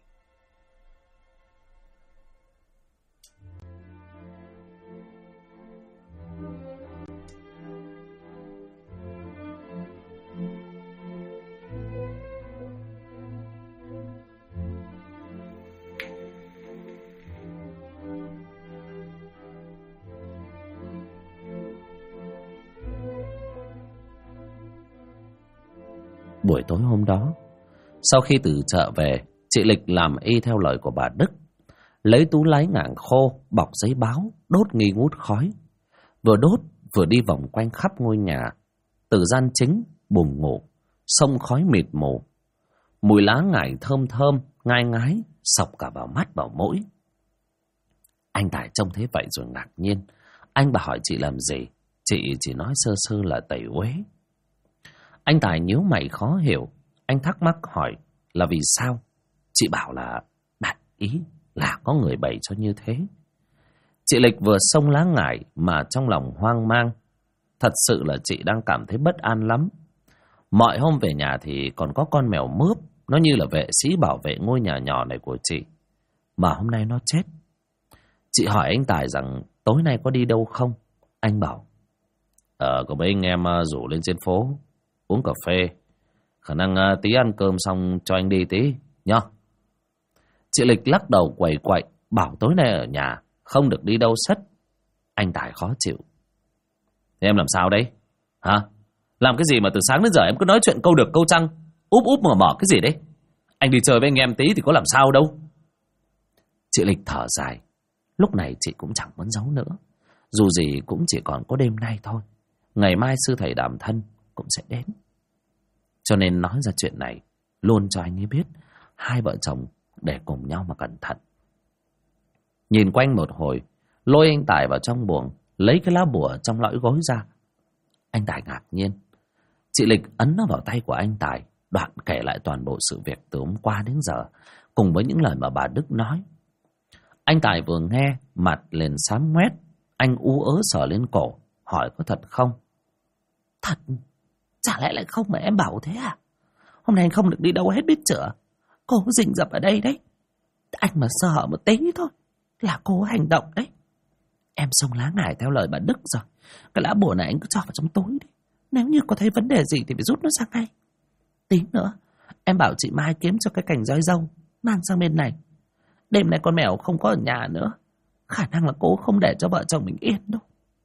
Buổi tối hôm đó, sau khi từ chợ về, chị Lịch làm y theo lời của bà Đức. lấy tú lái ngảng khô bọc giấy báo đốt nghi ngút khói. Vừa đốt vừa đi vòng quanh khắp ngôi nhà. Từ gian chính buồng ngủ, xông khói mịt mù. Mùi lá ngải thơm thơm, ngai ngái, xộc cả vào mắt vào mũi. Anh Tài trông thế vậy rồi ngạc nhiên. Anh bà hỏi chị làm gì, chị chỉ nói sơ sơ là tẩy uế. Anh Tài nhíu mày khó hiểu. Anh thắc mắc hỏi là vì sao. Chị bảo là đại ý là có người bày cho như thế. Chị Lịch vừa xông lá ngải mà trong lòng hoang mang. Thật sự là chị đang cảm thấy bất an lắm. Mọi hôm về nhà thì còn có con mèo mướp, nó như là vệ sĩ bảo vệ ngôi nhà nhỏ này của chị. Mà hôm nay nó chết. Chị hỏi anh Tài rằng tối nay có đi đâu không. Anh bảo có mấy anh em rủ lên trên phố uống cà phê. Khả năng tí ăn cơm xong cho anh đi tí nhá. Chị Lịch lắc đầu quẩy quậy, bảo tối nay ở nhà, không được đi đâu sất. Anh Tài khó chịu. Thế em làm sao đấy? Hả? Làm cái gì mà từ sáng đến giờ em cứ nói chuyện câu được câu trăng, úp úp mở mở cái gì đấy? Anh đi chơi với anh em tí thì có làm sao đâu. Chị Lịch thở dài. Lúc này chị cũng chẳng muốn giấu nữa. Dù gì cũng chỉ còn có đêm nay thôi. Ngày mai sư thầy Đàm Thân cũng sẽ đến. Cho nên nói ra chuyện này luôn cho anh ấy biết hai vợ chồng để cùng nhau mà cẩn thận. Nhìn quanh một hồi, lôi anh Tài vào trong buồng, lấy cái lá bùa trong lõi gối ra. Anh Tài ngạc nhiên. Chị Lịch ấn nó vào tay của anh Tài, đoạn kể lại toàn bộ sự việc từ hôm qua đến giờ, cùng với những lời mà bà Đức nói. Anh Tài vừa nghe, mặt liền xám ngoét. Anh ú ớ sờ lên cổ, hỏi có thật không? Thật? Chả lẽ lại không mà em bảo thế à? Hôm nay anh không được đi đâu hết biết chữa. Cô rình rập ở đây đấy. Anh mà sơ hở một tí thôi là cô hành động đấy. Em xông lá ngải theo lời bà Đức rồi. Cái lá bùa này anh cứ cho vào trong túi đi. Nếu như có thấy vấn đề gì thì phải rút nó ra ngay. Tí nữa em bảo chị Mai kiếm cho cái cành roi dâu, mang sang bên này. Đêm nay con mèo không có ở nhà nữa, khả năng là cô không để cho vợ chồng mình yên đâu.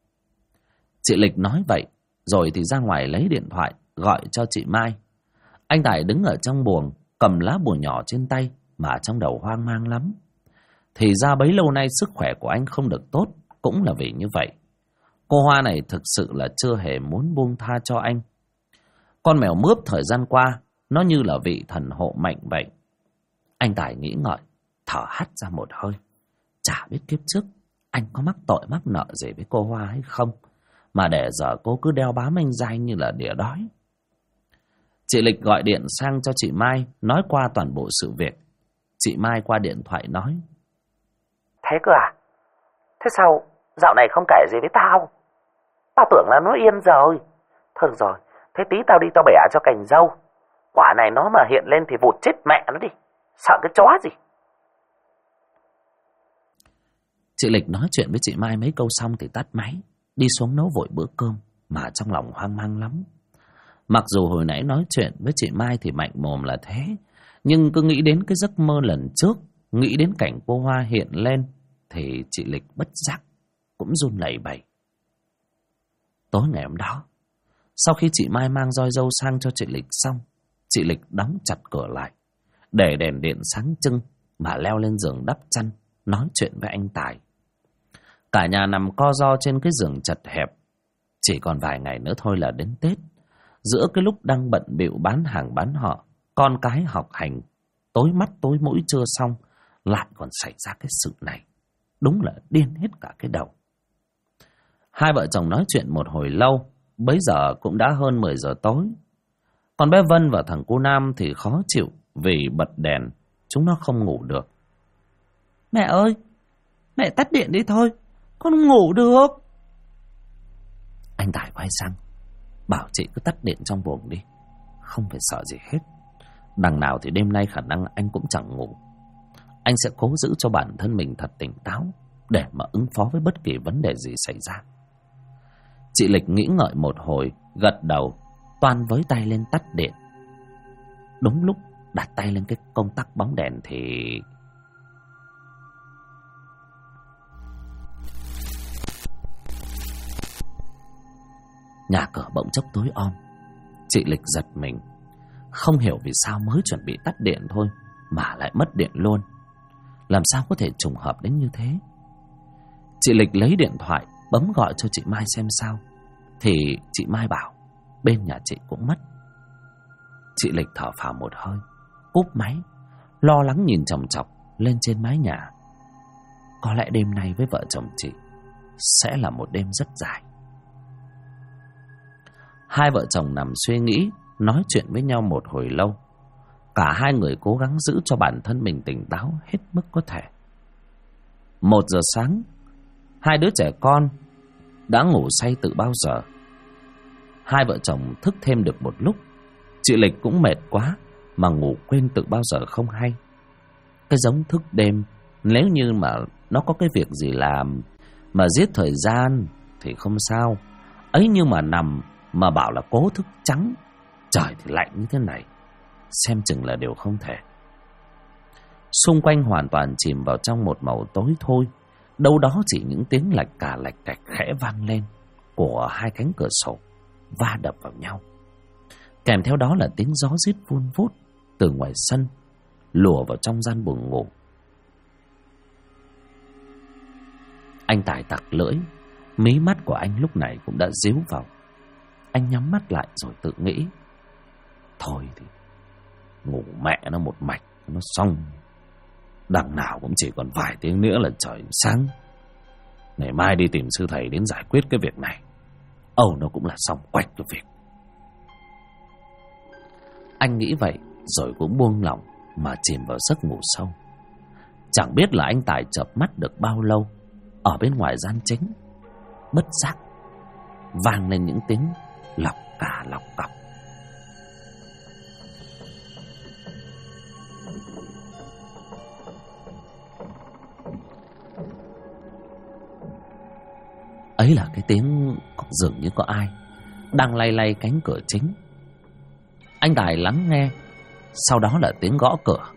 Chị Lịch nói vậy rồi thì ra ngoài lấy điện thoại gọi cho chị Mai. Anh Tài đứng ở trong buồng, cầm lá bùa nhỏ trên tay mà trong đầu hoang mang lắm. Thì ra bấy lâu nay sức khỏe của anh không được tốt cũng là vì như vậy. Cô Hoa này thực sự là chưa hề muốn buông tha cho anh. Con mèo mướp thời gian qua nó như là vị thần hộ mệnh vậy. Anh Tài nghĩ ngợi, thở hắt ra một hơi. Chả biết kiếp trước anh có mắc tội mắc nợ gì với cô Hoa hay không, mà để giờ cô cứ đeo bám anh dai như là đỉa đói. Chị Lịch gọi điện sang cho chị Mai, nói qua toàn bộ sự việc. Chị Mai qua điện thoại nói: Thế cơ à? Thế sao dạo này không kể gì với tao? Tao tưởng là nó yên rồi. Thôi rồi, thế tí tao đi tao bẻ cho cành dâu. Quả này nó mà hiện lên thì vụt chết mẹ nó đi. Sợ cái chó gì. Chị Lịch nói chuyện với chị Mai mấy câu xong thì tắt máy, đi xuống nấu vội bữa cơm, mà trong lòng hoang mang lắm. Mặc dù hồi nãy nói chuyện với chị Mai thì mạnh mồm là thế, nhưng cứ nghĩ đến cái giấc mơ lần trước, nghĩ đến cảnh cô Hoa hiện lên, thì chị Lịch bất giác cũng run lẩy bẩy. Tối ngày hôm đó, sau khi chị Mai mang roi dâu sang cho chị Lịch xong, chị Lịch đóng chặt cửa lại, để đèn điện sáng trưng mà leo lên giường đắp chăn, nói chuyện với anh Tài. Cả nhà nằm co ro trên cái giường chật hẹp. Chỉ còn vài ngày nữa thôi là đến Tết. Giữa cái lúc đang bận bịu bán hàng bán họ, con cái học hành, tối mắt tối mũi chưa xong, lại còn xảy ra cái sự này. Đúng là điên hết cả cái đầu. Hai vợ chồng nói chuyện một hồi lâu, bấy giờ cũng đã hơn 10 giờ tối. Còn bé Vân và thằng cô Nam thì khó chịu vì bật đèn, chúng nó không ngủ được. Mẹ ơi, mẹ tắt điện đi thôi, con không ngủ được. Anh Tài quay sang, bảo chị cứ tắt điện trong buồng đi, không phải sợ gì hết. Đằng nào thì đêm nay khả năng anh cũng chẳng ngủ. Anh sẽ cố giữ cho bản thân mình thật tỉnh táo, để mà ứng phó với bất kỳ vấn đề gì xảy ra. Chị Lịch nghĩ ngợi một hồi, gật đầu, toan với tay lên tắt điện. Đúng lúc đặt tay lên cái công tắc bóng đèn thì... nhà cửa bỗng chốc tối om. Chị Lịch giật mình, không hiểu vì sao mới chuẩn bị tắt điện thôi mà lại mất điện luôn. Làm sao có thể trùng hợp đến như thế? Chị Lịch lấy điện thoại bấm gọi cho chị Mai xem sao, thì chị Mai bảo bên nhà chị cũng mất. Chị Lịch thở phào một hơi, cúp máy, lo lắng nhìn chòng chọc lên trên mái nhà. Có lẽ đêm nay với vợ chồng chị sẽ là một đêm rất dài. Hai vợ chồng nằm suy nghĩ, nói chuyện với nhau một hồi lâu. Cả hai người cố gắng giữ cho bản thân mình tỉnh táo hết mức có thể. 1 giờ sáng, hai đứa trẻ con đã ngủ say từ bao giờ. Hai vợ chồng thức thêm được một lúc. Chị Lịch cũng mệt quá mà ngủ quên từ bao giờ không hay. Cái giống thức đêm, nếu như mà nó có cái việc gì làm mà giết thời gian thì không sao. Ấy nhưng mà nằm mà bảo là cố thức trắng, trời thì lạnh như thế này, xem chừng là điều không thể. Xung quanh hoàn toàn chìm vào trong một màu tối thôi. Đâu đó chỉ những tiếng lạch cạch khẽ vang lên của hai cánh cửa sổ va đập vào nhau. Kèm theo đó là tiếng gió rít vun vút từ ngoài sân lùa vào trong gian buồng ngủ. Anh Tài tặc lưỡi, mí mắt của anh lúc này cũng đã díu vào. Anh nhắm mắt lại rồi tự nghĩ, thôi thì ngủ mẹ nó một mạch nó xong. Đằng nào cũng chỉ còn vài tiếng nữa là trời sáng. Ngày mai đi tìm sư thầy đến giải quyết cái việc này, nó cũng là xong quạch cái việc. Anh nghĩ vậy rồi cũng buông lỏng mà chìm vào giấc ngủ sâu. Chẳng biết là anh Tài chợp mắt được bao lâu, ở bên ngoài gian chính bất giác vang lên những tiếng lọc cả lọc cọc. Ấy là cái tiếng dường như có ai đang lay lay cánh cửa chính. Anh Tài lắng nghe, sau đó là tiếng gõ cửa.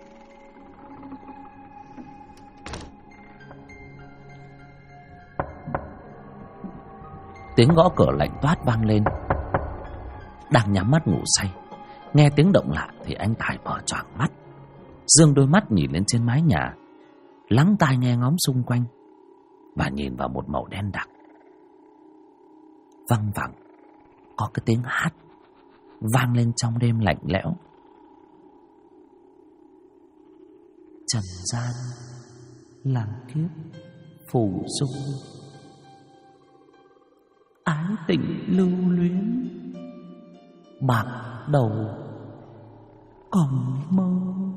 Tiếng gõ cửa lạnh toát vang lên. Đang nhắm mắt ngủ say, nghe tiếng động lạ thì anh Tài mở choàng mắt, dương đôi mắt nhìn lên trên mái nhà, lắng tai nghe ngóng xung quanh và nhìn vào một màu đen đặc. Văng vẳng có cái tiếng hát vang lên trong đêm lạnh lẽo. Trần gian làm kiếp phù dung, ái tình lưu luyến bạc đầu còn mơ.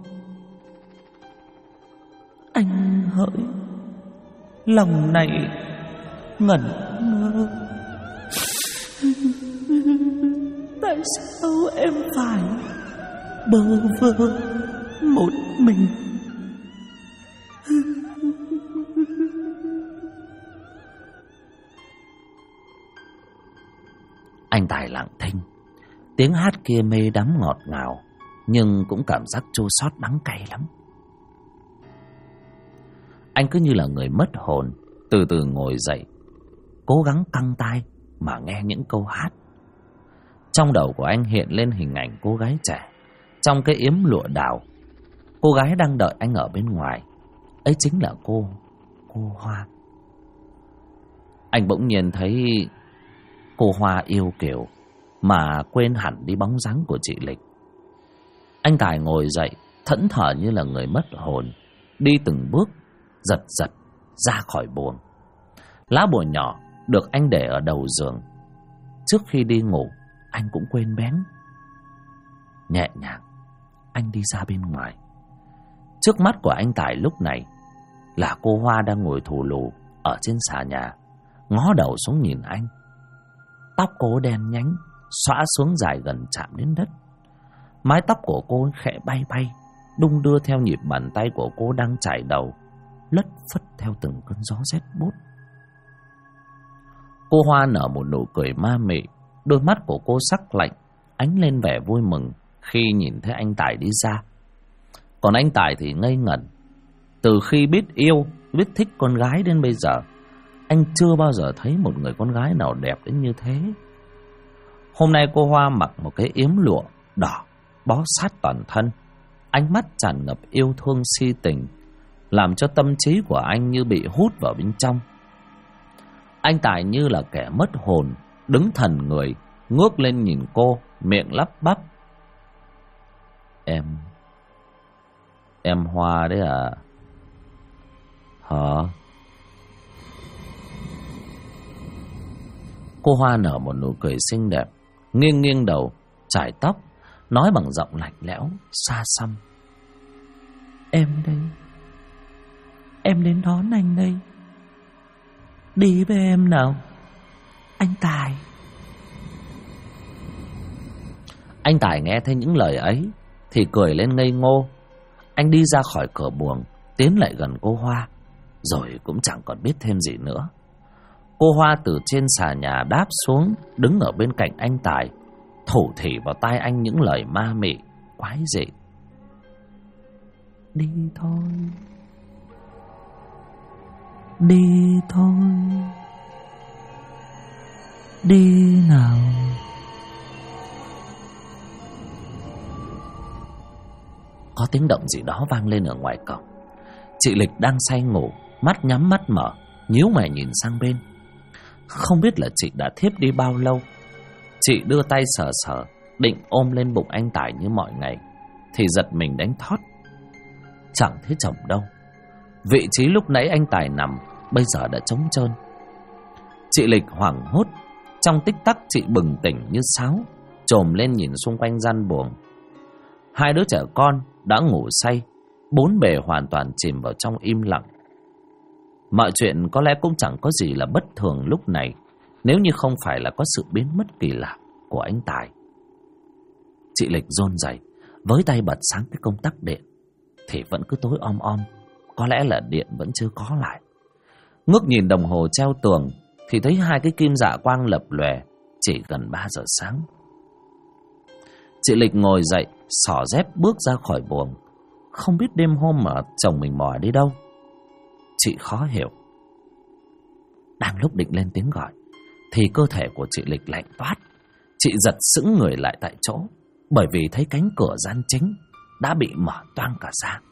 Anh hỡi lòng này ngẩn ngơ, tại sao em phải bơ vơ một mình? Anh Tài lặng thinh. Tiếng hát kia mê đắm ngọt ngào, nhưng cũng cảm giác chua xót đắng cay lắm. Anh cứ như là người mất hồn, từ từ ngồi dậy, cố gắng căng tai mà nghe những câu hát. Trong đầu của anh hiện lên hình ảnh cô gái trẻ trong cái yếm lụa đào. Cô gái đang đợi anh ở bên ngoài, ấy chính là cô Hoa. Anh bỗng nhiên thấy cô Hoa yêu kiều mà quên hẳn đi bóng dáng của chị Lịch. Anh Tài ngồi dậy, thẫn thờ như là người mất hồn, đi từng bước giật giật ra khỏi buồng. Lá bùa nhỏ được anh để ở đầu giường. Trước khi đi ngủ, anh cũng quên bén. Nhẹ nhàng, anh đi ra bên ngoài. Trước mắt của anh Tài lúc này là cô Hoa đang ngồi thù lù ở trên xà nhà, ngó đầu xuống nhìn anh. Tóc cô đen nhánh, xõa xuống dài gần chạm đến đất. Mái tóc của cô khẽ bay bay, đung đưa theo nhịp bàn tay của cô đang chải đầu, lất phất theo từng cơn gió rét buốt. Cô Hoa nở một nụ cười ma mị, đôi mắt của cô sắc lạnh, ánh lên vẻ vui mừng khi nhìn thấy anh Tài đi ra. Còn anh Tài thì ngây ngẩn. Từ khi biết yêu, biết thích con gái đến bây giờ, anh chưa bao giờ thấy một người con gái nào đẹp đến như thế. Hôm nay cô Hoa mặc một cái yếm lụa đỏ bó sát toàn thân, ánh mắt tràn ngập yêu thương si tình, làm cho tâm trí của anh như bị hút vào bên trong. Anh Tài như là kẻ mất hồn, đứng thần người, ngước lên nhìn cô, miệng lắp bắp. Em Hoa đấy à? Hả? Cô Hoa nở một nụ cười xinh đẹp, nghiêng nghiêng đầu, chải tóc, nói bằng giọng lạnh lẽo, xa xăm. Em đây. Em đến đón anh đây. Đi với em nào, anh Tài. Anh Tài nghe thấy những lời ấy thì cười lên ngây ngô. Anh đi ra khỏi cửa buồng, tiến lại gần cô Hoa, rồi cũng chẳng còn biết thêm gì nữa. Cô Hoa từ trên xà nhà đáp xuống, đứng ở bên cạnh anh Tài, thủ thỉ vào tai anh những lời ma mị, quái dị. Đi thôi, đi thôi, đi nào. Có tiếng động gì đó vang lên ở ngoài cổng. Chị Lịch đang say ngủ, mắt nhắm mắt mở, nhíu mày nhìn sang bên. Không biết là chị đã thiếp đi bao lâu. Chị đưa tay sờ sờ, định ôm lên bụng anh Tài như mọi ngày, thì giật mình đánh thót. Chẳng thấy chồng đâu. Vị trí lúc nãy anh Tài nằm bây giờ đã trống trơn. Chị Lịch hoảng hốt. Trong tích tắc chị bừng tỉnh như sáo, chồm lên nhìn xung quanh gian buồng. Hai đứa trẻ con đã ngủ say, bốn bề hoàn toàn chìm vào trong im lặng. Mọi chuyện có lẽ cũng chẳng có gì là bất thường lúc này, nếu như không phải là có sự biến mất kỳ lạ của anh Tài. Chị Lịch run rẩy, với tay bật sáng cái công tắc điện, thì vẫn cứ tối om om, có lẽ là điện vẫn chưa có lại. Ngước nhìn đồng hồ treo tường thì thấy hai cái kim dạ quang lập lòe, chỉ gần 3 giờ sáng. Chị Lịch ngồi dậy, xỏ dép bước ra khỏi buồng. Không biết đêm hôm mà chồng mình mò đi đâu. Chị khó hiểu. Đang lúc định lên tiếng gọi thì cơ thể của chị Lịch lạnh toát. Chị giật sững người lại tại chỗ, bởi vì thấy cánh cửa gian chính đã bị mở toang cả ra.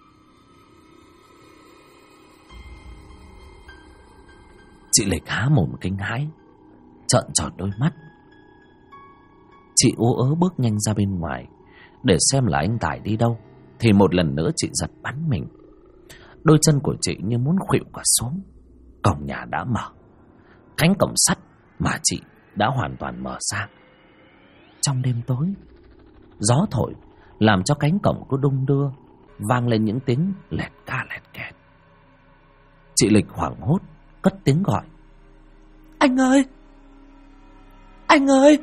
Chị Lịch há mồm kinh hãi, trợn tròn đôi mắt. Chị ú ớ bước nhanh ra bên ngoài để xem là anh Tài đi đâu, thì một lần nữa chị giật bắn mình. Đôi chân của chị như muốn khuỵu cả xuống. Cổng nhà đã mở, cánh cổng sắt mà chị đã hoàn toàn mở ra. Trong đêm tối, gió thổi làm cho cánh cổng cứ đung đưa, vang lên những tiếng lẹt ca lẹt kẹt. Chị Lịch hoảng hốt cất tiếng gọi. Anh ơi! Anh ơi!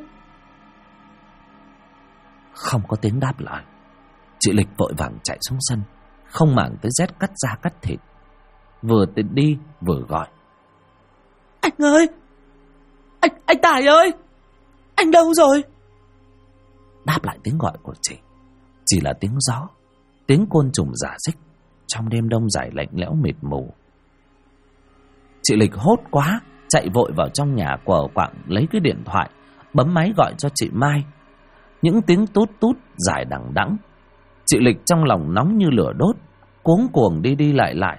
Không có tiếng đáp lại. Chị Lịch vội vàng chạy xuống sân, không màng tới rét cắt da cắt thịt, vừa đi vừa gọi. Anh ơi! Anh Tài ơi! Anh đâu rồi? Đáp lại tiếng gọi của chị chỉ là tiếng gió, tiếng côn trùng rả rích trong đêm đông dài lạnh lẽo mịt mù. Chị Lịch hốt quá, chạy vội vào trong nhà quờ quạng lấy cái điện thoại, bấm máy gọi cho chị Mai. Những tiếng tút tút dài đằng đẵng. Chị Lịch trong lòng nóng như lửa đốt, cuống cuồng đi đi lại lại.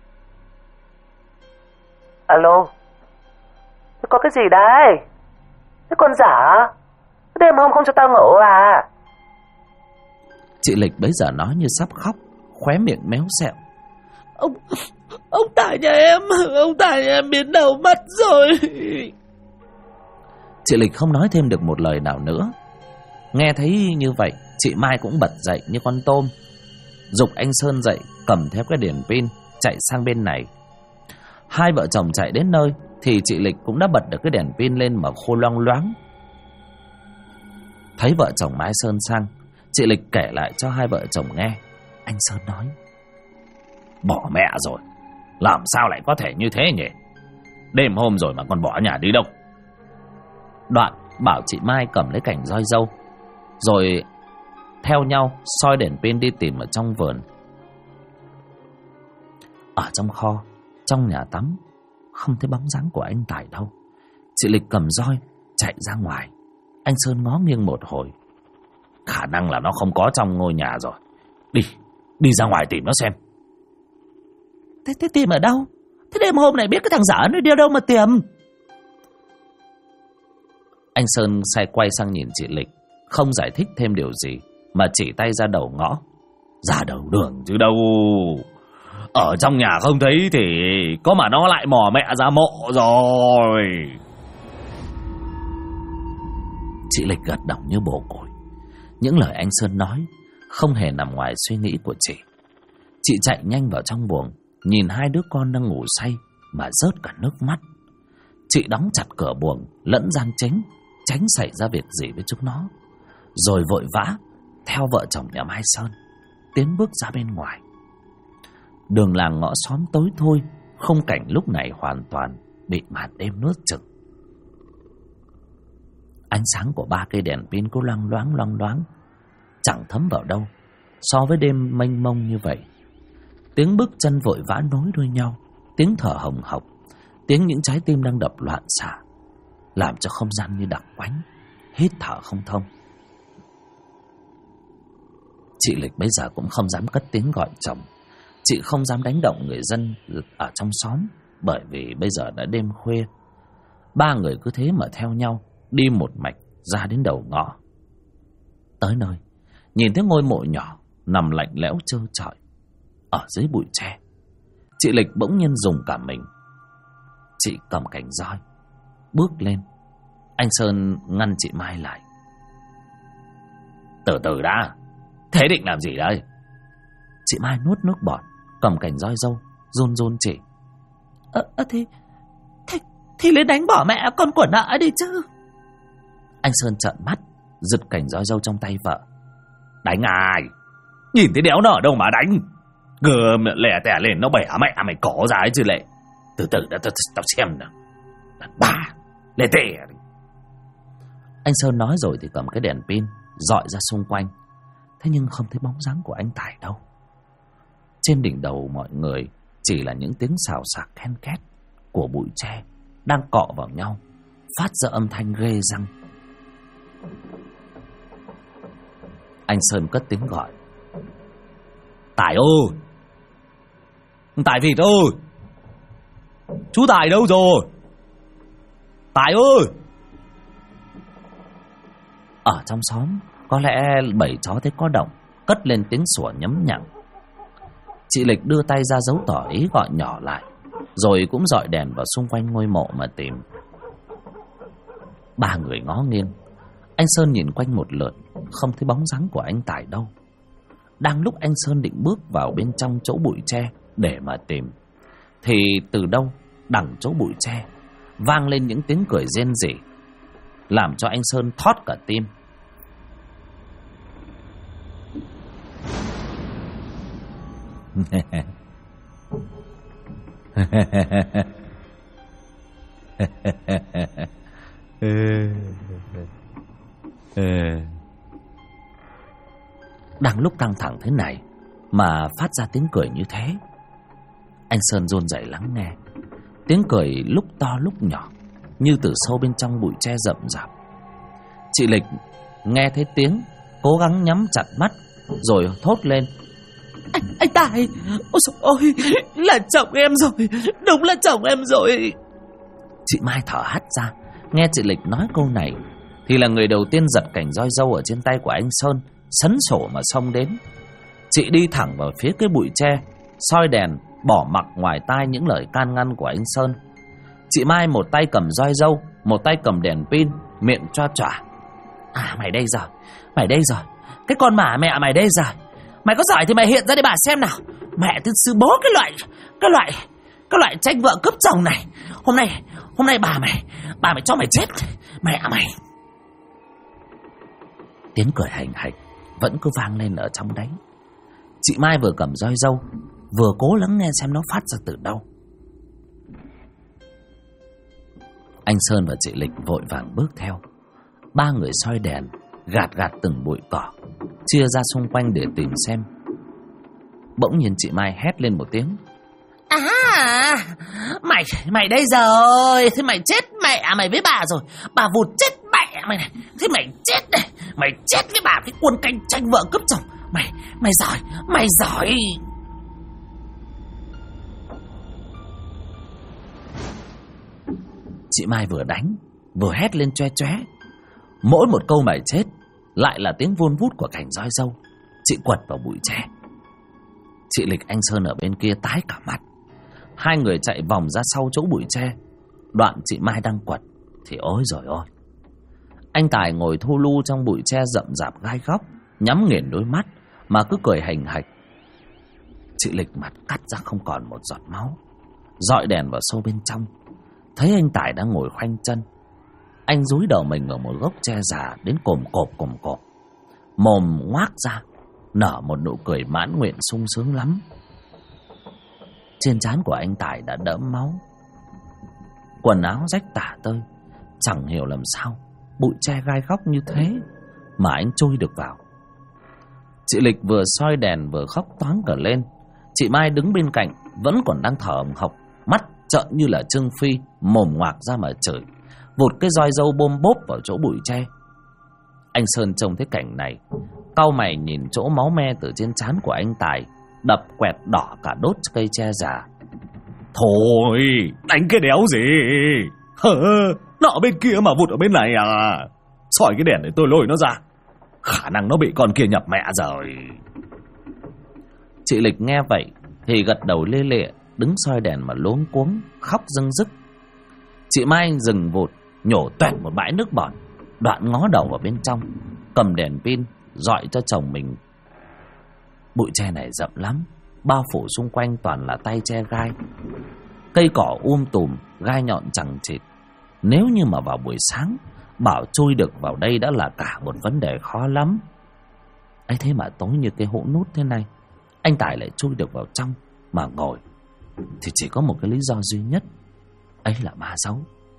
Alo, có cái gì đấy? Thế con giả? Đêm hôm không cho tao ngủ à? Chị Lịch bấy giờ nói như sắp khóc, khóe miệng méo xẹo. Ông Tài nhà em, ông Tài nhà em biến đầu mất rồi. Chị Lịch không nói thêm được một lời nào nữa. Nghe thấy như vậy, chị Mai cũng bật dậy như con tôm, giục anh Sơn dậy, cầm theo cái đèn pin chạy sang bên này. Hai vợ chồng chạy đến nơi thì chị Lịch cũng đã bật được cái đèn pin lên mà khô loang loáng. Thấy vợ chồng Mai Sơn sang, chị Lịch kể lại cho hai vợ chồng nghe. Anh Sơn nói: Bỏ mẹ rồi, làm sao lại có thể như thế nhỉ? Đêm hôm rồi mà còn bỏ nhà đi đâu? Đoạn bảo chị Mai cầm lấy cành roi dâu, rồi theo nhau soi đèn pin đi tìm ở trong vườn, ở trong kho, trong nhà tắm. Không thấy bóng dáng của anh Tài đâu. Chị Lịch cầm roi chạy ra ngoài. Anh Sơn ngó nghiêng một hồi. Khả năng là nó không có trong ngôi nhà rồi. Đi ra ngoài tìm nó xem. Thế tìm ở đâu? Thế đêm hôm này biết cái thằng dở nó đi đâu mà tìm? Anh Sơn quay sang nhìn chị Lịch, không giải thích thêm điều gì mà chỉ tay ra đầu ngõ. Ra đầu đường chứ đâu. Ở trong nhà không thấy thì có mà nó lại mò mẹ ra mộ rồi. Chị Lịch gật đầu như bổ củi. Những lời anh Sơn nói không hề nằm ngoài suy nghĩ của chị. Chị chạy nhanh vào trong buồng, nhìn hai đứa con đang ngủ say mà rớt cả nước mắt. Chị đóng chặt cửa buồng lẫn gian chính, tránh xảy ra việc gì với chúng nó, rồi vội vã theo vợ chồng nhà Mai Sơn tiến bước ra bên ngoài. Đường làng ngõ xóm tối thui, khung cảnh lúc này hoàn toàn bị màn đêm nuốt chửng. Ánh sáng của 3 cây đèn pin cứ loang loáng, chẳng thấm vào đâu so với đêm mênh mông như vậy. Tiếng bước chân vội vã nối đuôi nhau, tiếng thở hồng hộc, tiếng những trái tim đang đập loạn xạ, làm cho không gian như đặc quánh, hít thở không thông. Chị Lịch bây giờ cũng không dám cất tiếng gọi chồng. Chị không dám đánh động người dân ở trong xóm, bởi vì bây giờ đã đêm khuya. 3 người cứ thế mà theo nhau đi một mạch ra đến đầu ngõ. Tới nơi, nhìn thấy ngôi mộ nhỏ nằm lạnh lẽo trơ trọi ở dưới bụi tre, chị Lịch bỗng nhiên dùng cả mình. Chị cầm cành roi bước lên. Anh Sơn ngăn chị Mai lại. Từ từ đã, thế định làm gì đây? Chị Mai nuốt nước bọt, cầm cành roi dâu run run chỉ. Thì lên đánh bỏ mẹ con của nợ đi chứ. Anh Sơn trợn mắt, giật cành roi dâu trong tay vợ. Đánh ai? Nhìn thấy đéo nở đâu mà đánh. Gờ lẻ tẻ lên nó bẻ mẹ mày cổ ra ấy chứ lệ. Từ từ đã tao xem nào. Bà lẻ tẻ. Anh Sơn nói rồi thì cầm cái đèn pin dọi ra xung quanh. Thế nhưng không thấy bóng dáng của anh Tài đâu. Trên đỉnh đầu mọi người chỉ là những tiếng xào xạc ken két của bụi tre đang cọ vào nhau, phát ra âm thanh ghê răng. Anh Sơn cất tiếng gọi. Tài ơi! Tài vịt ơi! Chú Tài đâu rồi? Tài ơi! Ở trong xóm có lẽ bầy chó thấy có động, cất lên tiếng sủa nhấm nhặng. Chị Lịch đưa tay ra dấu tỏ ý gọi nhỏ lại, rồi cũng dọi đèn vào xung quanh ngôi mộ mà tìm. 3 người ngó nghiêng. Anh Sơn nhìn quanh một lượt, không thấy bóng dáng của anh Tài đâu. Đang lúc anh Sơn định bước vào bên trong chỗ bụi tre để mà tìm, thì từ đâu đằng chỗ bụi tre vang lên những tiếng cười rên rỉ, làm cho anh Sơn thót cả tim. Đang lúc căng thẳng thế này mà phát ra tiếng cười như thế, anh Sơn run rẩy lắng nghe. Tiếng cười lúc to lúc nhỏ, như từ sâu bên trong bụi tre rậm rạp. Chị Lịch nghe thấy tiếng, cố gắng nhắm chặt mắt rồi thốt lên. Anh Tài, ôi trời ơi, là chồng em rồi, đúng là chồng em rồi. Chị Mai thở hắt ra, nghe chị Lịch nói câu này thì là người đầu tiên giật cành roi dâu ở trên tay của anh Sơn, sấn sổ mà xông đến. Chị đi thẳng vào phía cái bụi tre, soi đèn, bỏ mặc ngoài tai những lời can ngăn của anh Sơn. Chị Mai một tay cầm roi dâu, một tay cầm đèn pin, miệng choa choả. Mày đây rồi, mày đây rồi, cái con mả mẹ mày đây rồi. Mày có giỏi thì mày hiện ra để bà xem nào. Mẹ tôi sư bố cái loại tranh vợ cướp chồng này. Hôm nay bà mày cho mày chết. Mẹ mày. Tiếng cười hành hạch vẫn cứ vang lên ở trong đấy. Chị Mai vừa cầm roi dâu, vừa cố lắng nghe xem nó phát ra từ đâu. Anh Sơn và chị Lịch vội vàng bước theo. 3 người soi đèn, gạt từng bụi cỏ, chia ra xung quanh để tìm xem. Bỗng nhiên chị Mai hét lên một tiếng. Mày đây rồi. Thế mày chết mẹ mày với bà rồi. Bà vụt chết mẹ mày này. Thế mày chết đây. Mày chết với bà cái quân canh tranh vợ cướp chồng. Mày giỏi. Chị Mai vừa đánh vừa hét lên choe choé. Mỗi một câu mày chết lại là tiếng vun vút của cành roi dâu. Chị quật vào bụi tre. Chị Lịch, anh Sơn ở bên kia tái cả mặt. Hai người chạy vòng ra sau chỗ bụi tre. Đoạn chị Mai đang quật thì ôi rồi ôi, anh Tài ngồi thu lu trong bụi tre rậm rạp gai góc, nhắm nghiền đôi mắt mà cứ cười hành hạch. Chị Lịch mặt cắt ra không còn một giọt máu, dọi đèn vào sâu bên trong, thấy anh Tài đang ngồi khoanh chân. Anh dúi đầu mình ở một gốc tre già đến cồm cộp, mồm ngoác ra, nở một nụ cười mãn nguyện sung sướng lắm. Trên trán của anh Tài đã đẫm máu, quần áo rách tả tơi. Chẳng hiểu làm sao bụi tre gai góc như thế mà anh chui được vào. Chị Lịch vừa soi đèn vừa khóc toáng cả lên. Chị Mai đứng bên cạnh vẫn còn đang thở hồng hộc, mắt trợn như là trương phi, mồm ngoạc ra mà chửi, vụt cái roi dâu bôm bốp vào chỗ bụi tre. Anh Sơn trông thấy cảnh này, cau mày nhìn chỗ máu me từ trên trán của anh Tài, đập quẹt đỏ cả đốt cây tre già. Thôi, đánh cái đéo gì? Nó ở bên kia mà vụt ở bên này à? Soi cái đèn để tôi lôi nó ra. Khả năng nó bị con kia nhập mẹ rồi. Chị Lịch nghe vậy thì gật đầu lê lệ, đứng soi đèn mà luống cuống, khóc rưng rức. Chị Mai dừng vụt, nhổ toẹt một bãi nước bọt, đoạn ngó đầu vào bên trong, cầm đèn pin dọi cho chồng mình. Bụi tre này rậm lắm, bao phủ xung quanh toàn là tay tre gai, cây cỏ tùm, gai nhọn chằng chịt. Nếu như mà vào buổi sáng bảo chui được vào đây đã là cả một vấn đề khó lắm. ấy thế mà tối như cái hũ nút thế này, anh Tài lại chui được vào trong mà ngồi, thì chỉ có một cái lý do duy nhất, ấy là ma giấu.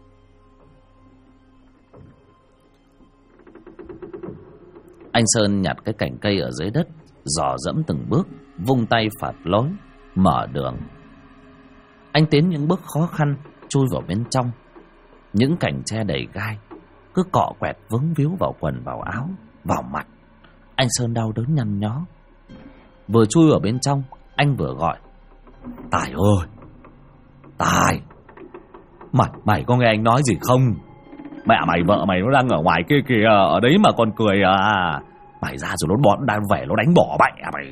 Anh Sơn nhặt cái cành cây ở dưới đất, dò dẫm từng bước, vung tay phạt lối, mở đường. Anh tiến những bước khó khăn, chui vào bên trong. Những cành tre đầy gai cứ cọ quẹt vướng víu vào quần, vào áo, vào mặt. Anh Sơn đau đớn nhăn nhó. Vừa chui vào bên trong, anh vừa gọi: Tài ơi, Tài, mày có nghe anh nói gì không? Mẹ mày, vợ mày nó đang ở ngoài kia kìa, ở đấy mà còn cười à? Mày ra rồi bọn đang về nó đánh bỏ mẹ mày.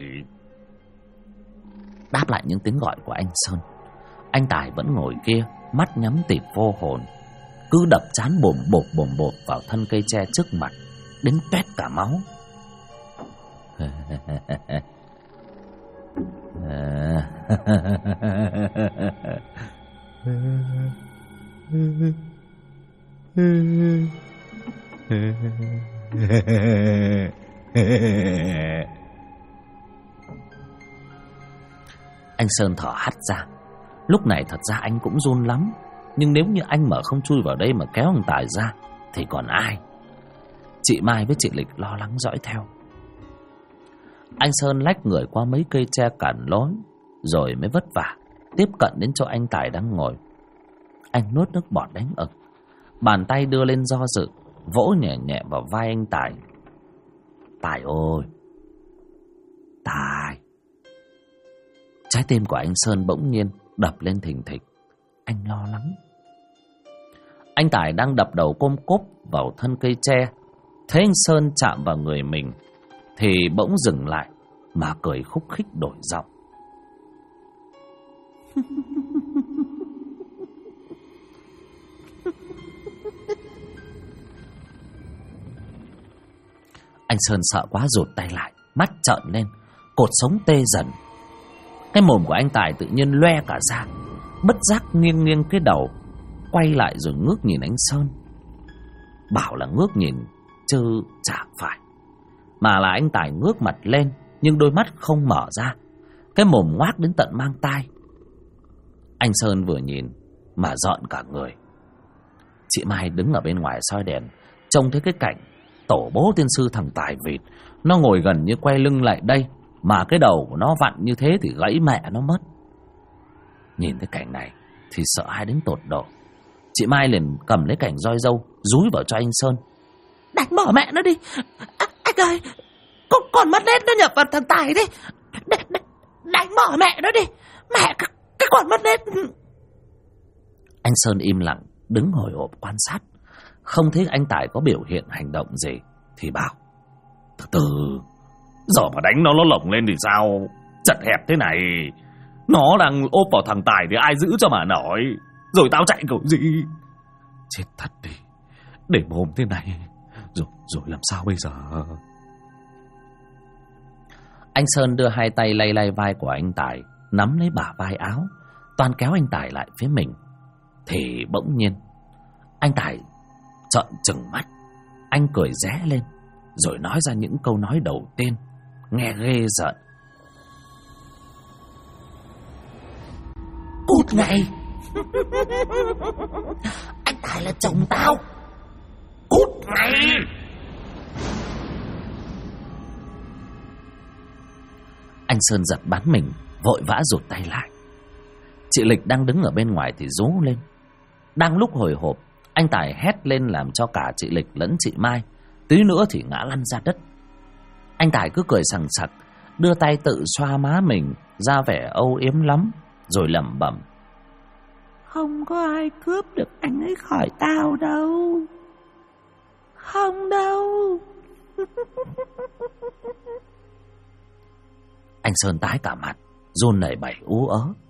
Đáp lại những tiếng gọi của anh Sơn, anh Tài vẫn ngồi kia, mắt nhắm tịt vô hồn, cứ đập trán bồm bộp vào thân cây tre trước mặt đến toét cả máu. Anh Sơn thở hắt ra. Lúc này thật ra anh cũng run lắm, nhưng nếu như anh mà không chui vào đây mà kéo ông Tài ra thì còn ai? Chị Mai với chị Lịch lo lắng dõi theo. Anh Sơn lách người qua mấy cây tre cản lối, rồi mới vất vả tiếp cận đến chỗ anh Tài đang ngồi. Anh nuốt nước bọt đánh ực, bàn tay đưa lên do dự, vỗ nhẹ nhẹ vào vai anh Tài. Tài ơi, Tài. Trái tim của anh Sơn bỗng nhiên đập lên thình thịch. Anh lo lắng. Anh Tài đang đập đầu côm cốp vào thân cây tre, thấy anh Sơn chạm vào người mình thì bỗng dừng lại mà cười khúc khích đổi giọng. Anh Sơn sợ quá rụt tay lại, mắt trợn lên, cột sống tê dần. Cái mồm của anh Tài tự nhiên loe cả ra, bất giác nghiêng nghiêng cái đầu, quay lại rồi ngước nhìn anh Sơn. Bảo là ngước nhìn chứ chả phải, mà là anh Tài ngước mặt lên nhưng đôi mắt không mở ra, cái mồm ngoác đến tận mang tai. Anh Sơn vừa nhìn mà rợn cả người. Chị Mai đứng ở bên ngoài soi đèn, trông thấy cái cảnh tổ bố tiên sư thằng Tài vịt, nó ngồi gần như quay lưng lại đây, mà cái đầu của nó vặn như thế thì gãy mẹ nó mất. Nhìn thấy cảnh này thì sợ hãi đến tột độ. Chị Mai liền cầm lấy cành roi dâu dúi vào cho anh Sơn. Đánh bỏ mẹ nó đi anh ơi, con mất nét nó nhập vào thằng Tài đi. Đánh bỏ mẹ nó đi. Mẹ cái con mất nét. Anh Sơn im lặng đứng hồi hộp quan sát, không thấy anh Tài có biểu hiện hành động gì thì bảo: Từ từ, giờ mà đánh nó lỏng lên thì sao? Chật hẹp thế này, nó đang ốp vào thằng Tài thì ai giữ cho mà nổi. Rồi tao chạy kiểu gì? Chết thật đi, để mồm thế này rồi làm sao bây giờ? Anh Sơn đưa hai tay lay lay vai của anh Tài, nắm lấy bả vai áo, toan kéo anh Tài lại phía mình. Thì bỗng nhiên anh Tài trợn trừng mắt, anh cười ré lên, rồi nói ra những câu nói đầu tiên nghe ghê rợn. Cút ngay! Anh Tài là chồng tao! Cút ngay! Anh Sơn giật bắn mình, vội vã rụt tay lại. Chị Lịch đang đứng ở bên ngoài thì rú lên. Đang lúc hồi hộp, anh Tài hét lên làm cho cả chị Lịch lẫn chị Mai tí nữa thì ngã lăn ra đất. Anh Tài cứ cười sằng sặc, đưa tay tự xoa má mình, ra vẻ âu yếm lắm, rồi lẩm bẩm: Không có ai cướp được anh ấy khỏi tao đâu. Không đâu. Anh Sơn tái cả mặt, run lẩy bẩy ú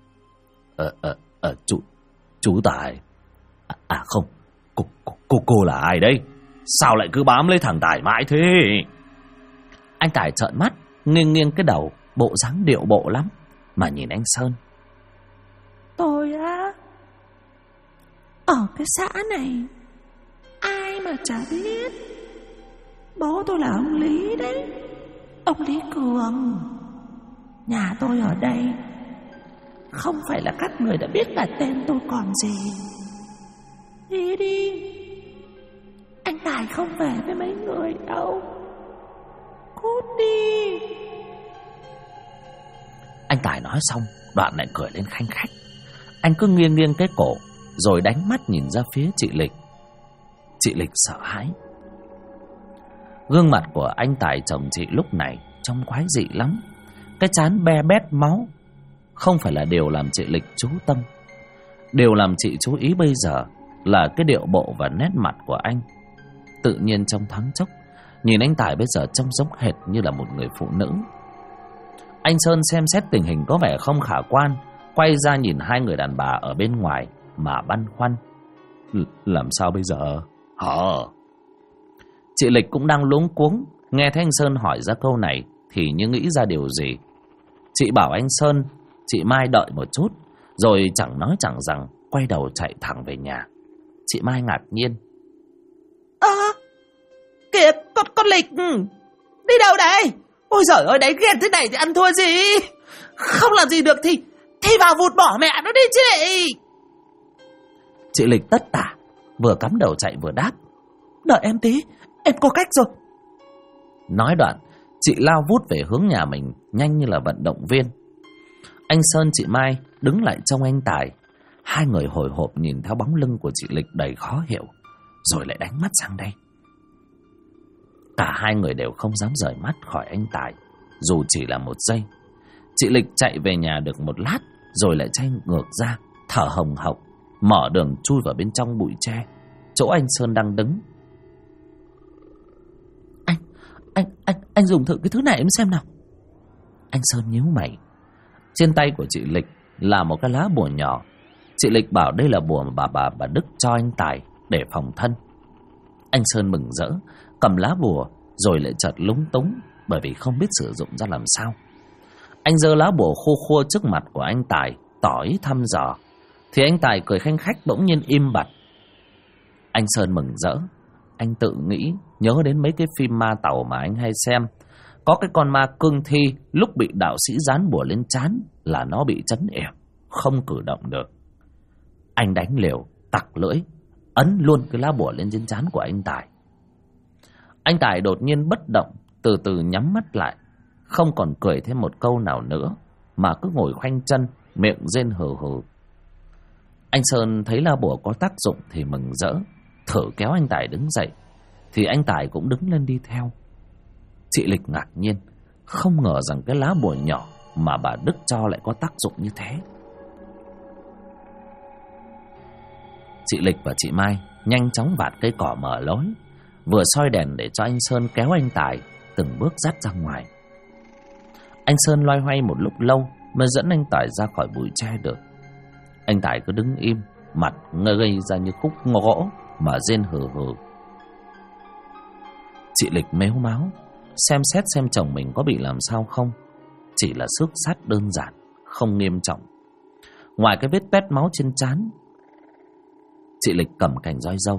ớ. Chú Tài. Không, cô là ai đấy? Sao lại cứ bám lấy thằng Tài mãi thế? Anh Tài trợn mắt, nghiêng cái đầu, bộ dáng điệu bộ lắm mà nhìn anh Sơn. Tôi á, ở cái xã này ai mà chả biết. Bố tôi là ông Lý đấy, ông Lý Cường. Nhà tôi ở đây, không phải là các người đã biết là tên tôi còn gì. Đi đi, anh Tài không về với mấy người đâu. Cút đi. Anh Tài nói xong, đoạn lại cười lên khanh khách. Anh cứ nghiêng cái cổ, rồi đánh mắt nhìn ra phía chị Lịch. Chị Lịch sợ hãi. Gương mặt của anh Tài chồng chị lúc này trông quái dị lắm. Cái trán be bét máu. Không phải là điều làm chị Lịch chú tâm. Điều làm chị chú ý bây giờ là cái điệu bộ và nét mặt của anh. Tự nhiên trong thoáng chốc, nhìn anh Tài bây giờ trông giống hệt như là một người phụ nữ. Anh Sơn xem xét tình hình có vẻ không khả quan, quay ra nhìn hai người đàn bà ở bên ngoài mà băn khoăn. Làm sao bây giờ? Chị Lịch cũng đang luống cuống, nghe thấy anh Sơn hỏi ra câu này thì như nghĩ ra điều gì. Chị bảo anh Sơn, chị Mai đợi một chút, rồi chẳng nói chẳng rằng quay đầu chạy thẳng về nhà. Chị Mai ngạc nhiên. Kìa, con Lịch, đi đâu đây? Ôi giời ơi, đấy ghen thế này thì ăn thua gì? Không làm gì được thì vào vụt bỏ mẹ nó đi chị. Chị Lịch tất tả, vừa cắm đầu chạy vừa đáp. Đợi em tí, em có cách rồi. Nói đoạn, chị lao vút về hướng nhà mình, nhanh như là vận động viên. Anh Sơn, chị Mai đứng lại trông anh Tài. Hai người hồi hộp nhìn theo bóng lưng của chị Lịch đầy khó hiểu, rồi lại đánh mắt sang đây. Cả hai người đều không dám rời mắt khỏi anh Tài, dù chỉ là một giây. Chị Lịch chạy về nhà được một lát, rồi lại chạy ngược ra, thở hồng hộc, mở đường chui vào bên trong bụi tre, chỗ anh Sơn đang đứng. Anh dùng thử cái thứ này em xem nào. Anh Sơn nhíu mày. Trên tay của chị Lịch là một cái lá bùa nhỏ. Chị Lịch bảo đây là bùa mà bà Đức cho anh Tài để phòng thân. Anh Sơn mừng rỡ, cầm lá bùa rồi lại chợt lúng túng, bởi vì không biết sử dụng ra làm sao. Anh giơ lá bùa khô khô trước mặt của anh Tài, tỏ ý thăm dò. Thì anh Tài cười khanh khách bỗng nhiên im bặt. Anh Sơn mừng rỡ. Anh tự nghĩ nhớ đến mấy cái phim ma tàu mà anh hay xem. Có cái con ma cương thi lúc bị đạo sĩ dán bùa lên trán là nó bị trấn ẻo, không cử động được. Anh đánh liều, tặc lưỡi, ấn luôn cái lá bùa lên trên trán của anh Tài. Anh Tài đột nhiên bất động, từ từ nhắm mắt lại, không còn cười thêm một câu nào nữa, mà cứ ngồi khoanh chân, miệng rên hừ hừ. Anh Sơn thấy lá bùa có tác dụng thì mừng rỡ, thử kéo anh Tài đứng dậy, thì anh Tài cũng đứng lên đi theo. Chị Lịch ngạc nhiên, không ngờ rằng cái lá bùa nhỏ mà bà Đức cho lại có tác dụng như thế. Chị Lịch và chị Mai nhanh chóng vạt cây cỏ mở lối, vừa soi đèn để cho anh Sơn kéo anh Tài từng bước dắt ra ngoài. Anh Sơn loay hoay một lúc lâu mới dẫn anh Tài ra khỏi bụi tre được. Anh Tài cứ đứng im, mặt ngơ ngây ra như khúc gỗ mà rên hừ hừ. Chị Lịch mếu máo xem xét xem chồng mình có bị làm sao không. Chỉ là xước sắt đơn giản, không nghiêm trọng. Ngoài cái vết tét máu trên trán. Chị Lịch cầm cành roi dâu.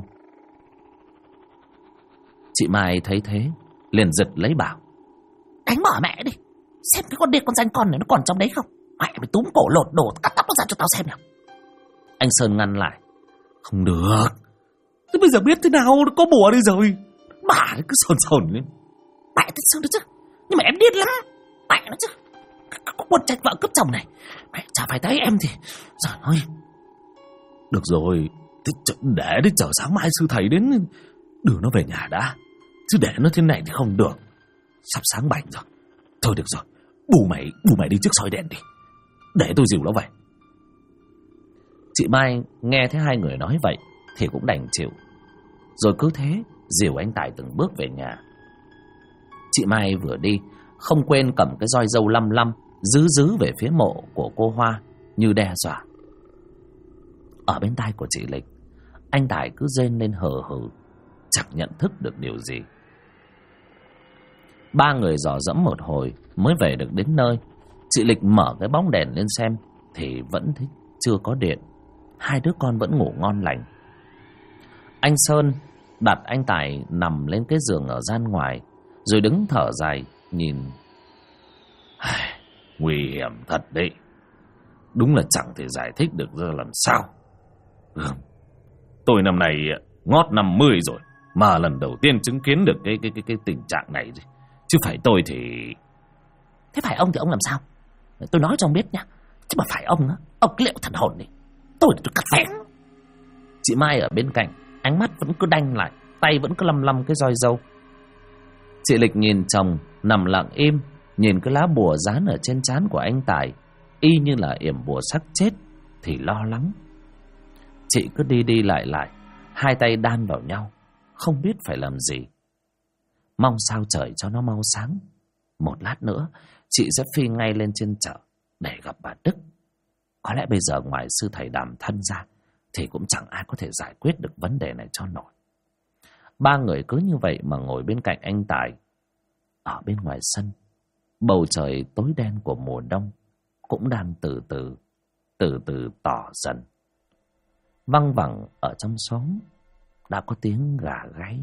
Chị Mai thấy thế liền giật lấy bảo: Đánh mở mẹ đi, xem cái con điên con danh con này nó còn trong đấy không. Mẹ mày túm cổ lột đổ cắt tóc nó ra cho tao xem nào. Anh Sơn ngăn lại: Không được, thế bây giờ biết thế nào, nó có bùa đi rồi. Bà cứ sồn sồn lên. Mẹ thật sự được chứ, nhưng mà em điên lắm. Mẹ nó chứ, có quân trách vợ cướp chồng này, mẹ chả phải thấy em thì giời ơi. Được rồi, thế để chờ sáng mai sư thầy đến đưa nó về nhà đã, chứ để nó thế này thì không được. Sắp sáng bảnh rồi. Thôi được rồi, bù mày đi trước soi đèn đi, để tôi dìu nó về. Chị Mai nghe thấy hai người nói vậy thì cũng đành chịu, rồi cứ thế dìu anh Tài từng bước về nhà. Chị Mai vừa đi không quên cầm cái roi dâu lăm lăm giữ về phía mộ của cô Hoa như đe dọa. Ở bên tai của chị Lịch, anh Tài cứ rên lên hờ hừ, chẳng nhận thức được điều gì. Ba người dò dẫm một hồi mới về được đến nơi. Chị Lịch mở cái bóng đèn lên xem thì vẫn thấy chưa có điện. Hai đứa con vẫn ngủ ngon lành. Anh Sơn đặt anh Tài nằm lên cái giường ở gian ngoài, rồi đứng thở dài nhìn. Nguy hiểm thật đấy. Đúng là chẳng thể giải thích được ra làm sao. Tôi năm nay ngót 50 rồi, mà lần đầu tiên chứng kiến được cái tình trạng này rồi. Chứ phải tôi thì... Thế phải ông thì ông làm sao? Tôi nói cho ông biết nha. Chứ mà phải ông á, ông cứ liệu thần hồn đi, tôi cắt phén. Chị Mai ở bên cạnh, ánh mắt vẫn cứ đanh lại, tay vẫn cứ lăm cái roi dâu. Chị Lịch nhìn chồng nằm lặng im, nhìn cái lá bùa dán ở trên trán của anh Tài, y như là yểm bùa sắc chết, thì lo lắng. Chị cứ đi lại, hai tay đan vào nhau, không biết phải làm gì. Mong sao trời cho nó mau sáng. Một lát nữa chị sẽ phi ngay lên trên chợ để gặp bà Đức. Có lẽ bây giờ ngoài sư thầy Đàm Thân ra thì cũng chẳng ai có thể giải quyết được vấn đề này cho nổi. Ba người cứ như vậy mà ngồi bên cạnh anh Tài. Ở bên ngoài sân, bầu trời tối đen của mùa đông cũng đang từ từ tỏ dần. Văng vẳng ở trong xóm đã có tiếng gà gáy.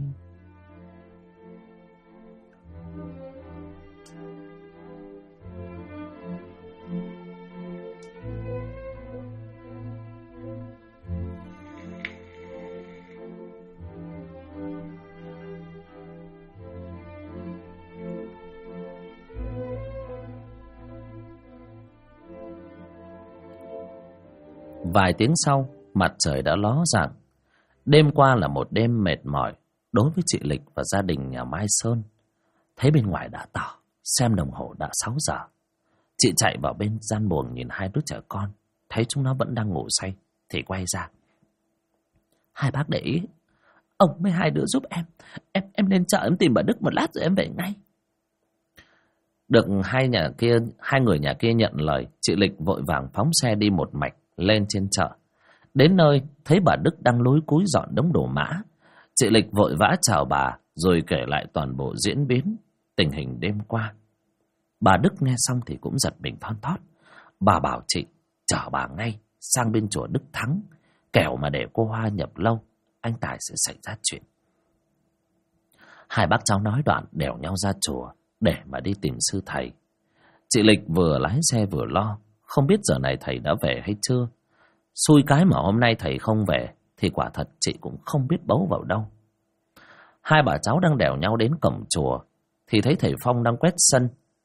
Vài tiếng sau, mặt trời đã ló dạng. Đêm qua là một đêm mệt mỏi đối với chị Lịch và gia đình nhà Mai Sơn. Thấy bên ngoài đã tỏ, xem đồng hồ đã 6 giờ. Chị chạy vào bên gian buồng nhìn hai đứa trẻ con, thấy chúng nó vẫn đang ngủ say thì quay ra. Hai bác để ý, ông với hai đứa giúp em lên chợ em tìm bà Đức một lát rồi em về ngay. Được hai người nhà kia nhận lời, chị Lịch vội vàng phóng xe đi một mạch lên trên chợ. Đến nơi thấy bà Đức đang lúi cúi dọn đống đồ mã. Chị Lịch vội vã chào bà rồi kể lại toàn bộ diễn biến tình hình đêm qua. Bà Đức nghe xong thì cũng giật mình thon thót. Bà bảo chị chở bà ngay sang bên chùa Đức Thắng, kẻo mà để cô Hoa nhập lâu anh Tài sẽ xảy ra chuyện. Hai bác cháu nói đoạn đèo nhau ra chùa để mà đi tìm sư thầy. Chị Lịch vừa lái xe vừa lo, không biết giờ này thầy đã về hay chưa. Xui cái mà hôm nay thầy không về thì quả thật chị cũng không biết bấu vào đâu. Hai bà cháu đang đèo nhau đến cổng chùa thì thấy thầy Phong đang quét sân.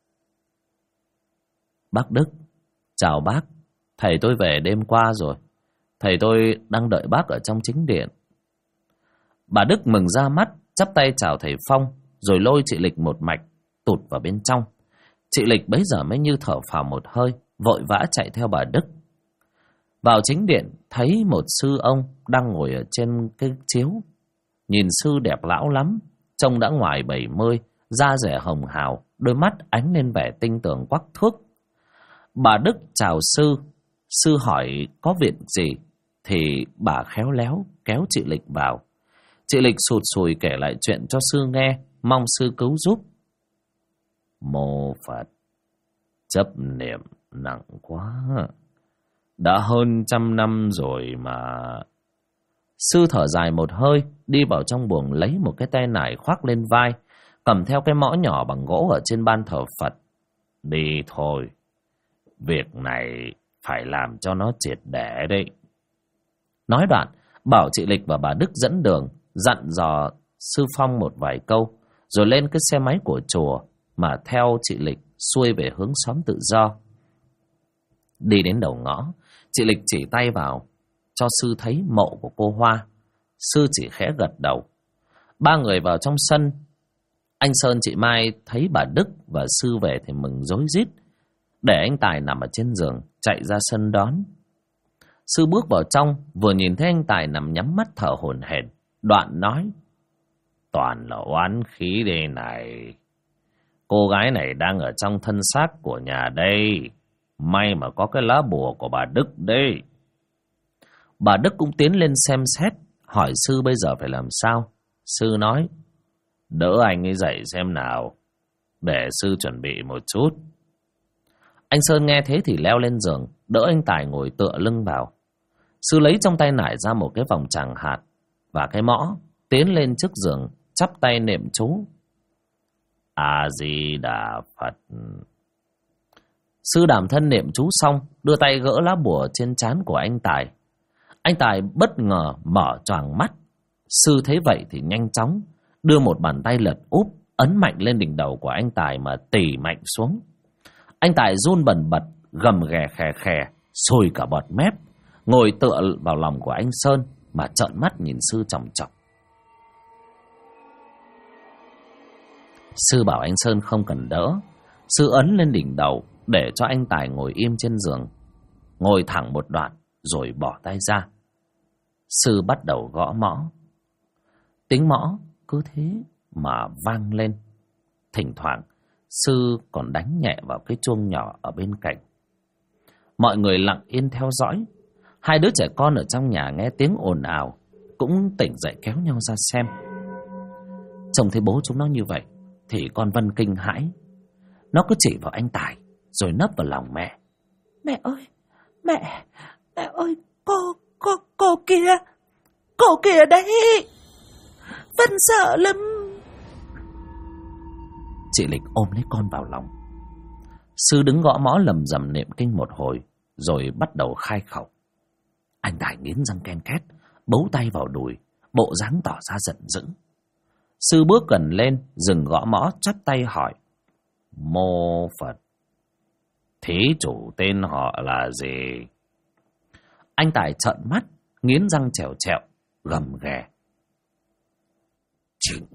Bác Đức, chào bác. Thầy tôi về đêm qua rồi. Thầy tôi đang đợi bác ở trong chính điện. Bà Đức mừng ra mắt, chắp tay chào thầy Phong, rồi lôi chị Lịch một mạch tụt vào bên trong. Chị Lịch bấy giờ mới như thở phào một hơi, vội vã chạy theo bà Đức. Vào chính điện thấy một sư ông đang ngồi ở trên cái chiếu. Nhìn sư đẹp lão lắm, trông đã ngoài 70, da dẻ hồng hào, đôi mắt ánh lên vẻ tinh tường quắc thước. Bà Đức chào sư, sư hỏi có việc gì, thì bà khéo léo kéo chị Lịch vào. Chị Lịch sụt sùi kể lại chuyện cho sư nghe, mong sư cứu giúp. Mô Phật, chấp niệm nặng quá, đã hơn 100 năm rồi mà. Sư thở dài một hơi, đi vào trong buồng lấy một cái tay nải khoác lên vai, cầm theo cái mõ nhỏ bằng gỗ ở trên ban thờ Phật. Đi thôi, việc này phải làm cho nó triệt để đấy. Nói đoạn, bảo chị Lịch và bà Đức dẫn đường, dặn dò sư Phong một vài câu, rồi lên cái xe máy của chùa mà theo chị Lịch xuôi về hướng xóm Tự Do. Đi đến đầu ngõ, chị Lịch chỉ tay vào cho sư thấy mộ của cô Hoa. Sư chỉ khẽ gật đầu. Ba người vào trong sân. Anh Sơn chị Mai thấy bà Đức và sư về thì mừng rối rít, để anh Tài nằm ở trên giường chạy ra sân đón. Sư bước vào trong, vừa nhìn thấy anh Tài nằm nhắm mắt thở hổn hển, đoạn nói: toàn là oán khí đây này. Cô gái này đang ở trong thân xác của nhà đây. May mà có cái lá bùa của bà Đức đây. Bà Đức cũng tiến lên xem xét, hỏi sư bây giờ phải làm sao. Sư nói: đỡ anh ấy dậy xem nào, để sư chuẩn bị một chút. Anh Sơn nghe thế thì leo lên giường, đỡ anh Tài ngồi tựa lưng vào. Sư lấy trong tay nải ra một cái vòng tràng hạt và cái mõ, tiến lên trước giường, chắp tay niệm chú: A Di Đà Phật. Sư đảm thân niệm chú xong, đưa tay gỡ lá bùa trên trán của anh Tài. Anh Tài bất ngờ mở choàng mắt. Sư thấy vậy thì nhanh chóng đưa một bàn tay lật úp, ấn mạnh lên đỉnh đầu của anh Tài mà tỉ mạnh xuống. Anh Tài run bần bật, gầm ghè khè khè, sôi cả bọt mép, ngồi tựa vào lòng của anh Sơn mà trợn mắt nhìn sư chòng chọc. Sư bảo anh Sơn không cần đỡ. Sư ấn lên đỉnh đầu để cho anh Tài ngồi im trên giường, ngồi thẳng một đoạn rồi bỏ tay ra. Sư bắt đầu gõ mõ. Tiếng mõ cứ thế mà vang lên. Thỉnh thoảng sư còn đánh nhẹ vào cái chuông nhỏ ở bên cạnh. Mọi người lặng yên theo dõi. Hai đứa trẻ con ở trong nhà nghe tiếng ồn ào cũng tỉnh dậy kéo nhau ra xem. Trông thấy bố chúng nó như vậy thì con Vân kinh hãi. Nó cứ chỉ vào anh Tài rồi nấp vào lòng mẹ. Mẹ ơi, mẹ ơi, cô kìa đấy. Vân sợ lắm. Chị Lịch ôm lấy con vào lòng. Sư đứng gõ mõ lầm rầm niệm kinh một hồi rồi bắt đầu khai khẩu. Anh Tài nghiến răng ken két, bấu tay vào đùi, bộ dáng tỏ ra giận dữ. Sư bước gần lên, dừng gõ mõ, chắp tay hỏi: Mô Phật, thí chủ tên họ là gì? Anh Tài trợn mắt, nghiến răng trèo trẹo, gầm ghè: Trịnh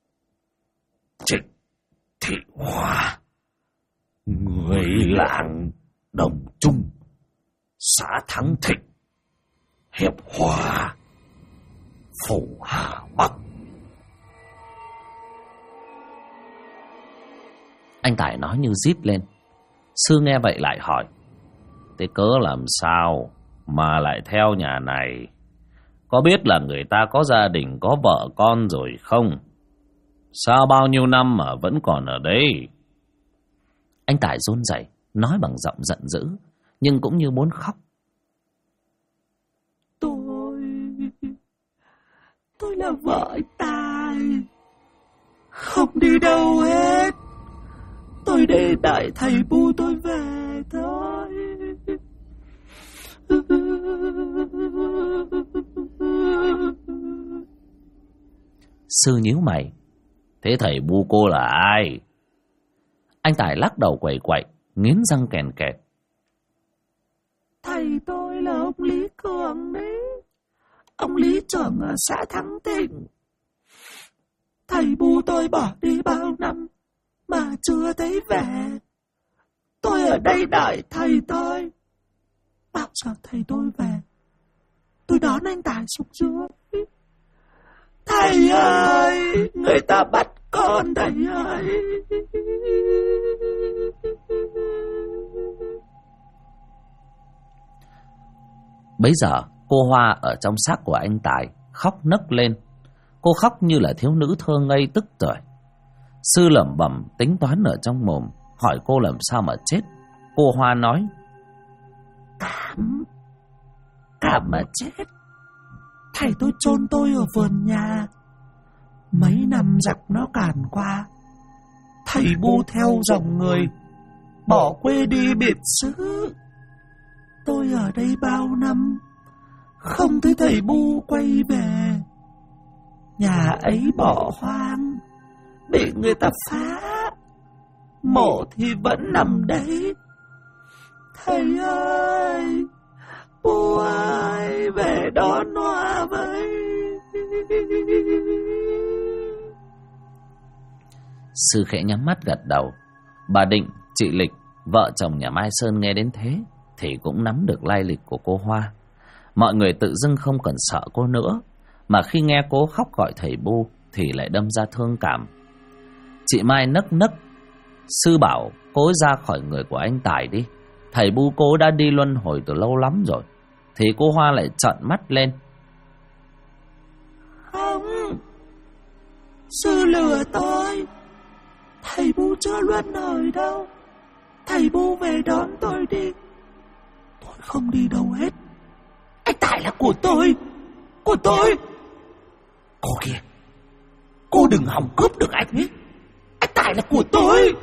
Thị Hoa, người làng Đồng Trung, xã Thắng Thịnh, Hiệp Hòa, Phủ Hà Bắc. Anh Tài nói như rít lên. Sư nghe vậy lại hỏi: Thế cớ làm sao mà lại theo nhà này? Có biết là người ta có gia đình, có vợ con rồi không? Sao bao nhiêu năm mà vẫn còn ở đây? Anh Tài run rẩy, nói bằng giọng giận dữ, nhưng cũng như muốn khóc. Tôi là vợ anh Tài, không đi đâu hết. Tôi để đợi thầy bu tôi về thôi. Sư nhíu mày: Thế thầy bu cô là ai? Anh Tài lắc đầu quẩy quậy, nghiến răng kèn kẹt: Thầy tôi là ông Lý Cường đấy. Ông Lý trưởng ở xã Thắng Thịnh. Thầy bu tôi bỏ đi bao năm mà chưa thấy về. Tôi ở đây đợi thầy thôi. Bao giờ thầy tôi về, tôi đón anh Tài xuống dưới. Thầy ơi, người ta bắt con thầy ơi. Bấy giờ cô Hoa ở trong xác của anh Tài khóc nấc lên. Cô khóc như là thiếu nữ thơ ngây tức tuổi. Sư lẩm bẩm tính toán ở trong mồm, hỏi cô làm sao mà chết. Cô Hoa nói: Cảm mà chết. Thầy tôi chôn tôi ở vườn nhà. Mấy năm giặc nó càn qua, thầy bu theo dòng người, bỏ quê đi biệt xứ. Tôi ở đây bao năm, không thấy thầy bu quay về. Nhà ấy bỏ hoang, bị người ta phá, mộ thì vẫn nằm đấy. Thầy ơi, bu ơi, về đón Hoa với. Sư khẽ nhắm mắt gật đầu. Bà Định, chị Lịch, vợ chồng nhà Mai Sơn nghe đến thế thì cũng nắm được lai lịch của cô Hoa. Mọi người tự dưng không còn sợ cô nữa, mà khi nghe cô khóc gọi thầy bu thì lại đâm ra thương cảm. Chị Mai nấc nấc: Sư bảo cô ra khỏi người của anh Tài đi, thầy bu cô đã đi luân hồi từ lâu lắm rồi. Thì cô Hoa lại trợn mắt lên: Không, sư lừa tôi. Thầy bu chưa luân hồi đâu. Thầy bu về đón tôi đi. Tôi không đi đâu hết. Anh Tài là của tôi. Của tôi. Cô kia, cô đừng hòng cướp được anh ấy. Anh Tài là của tôi.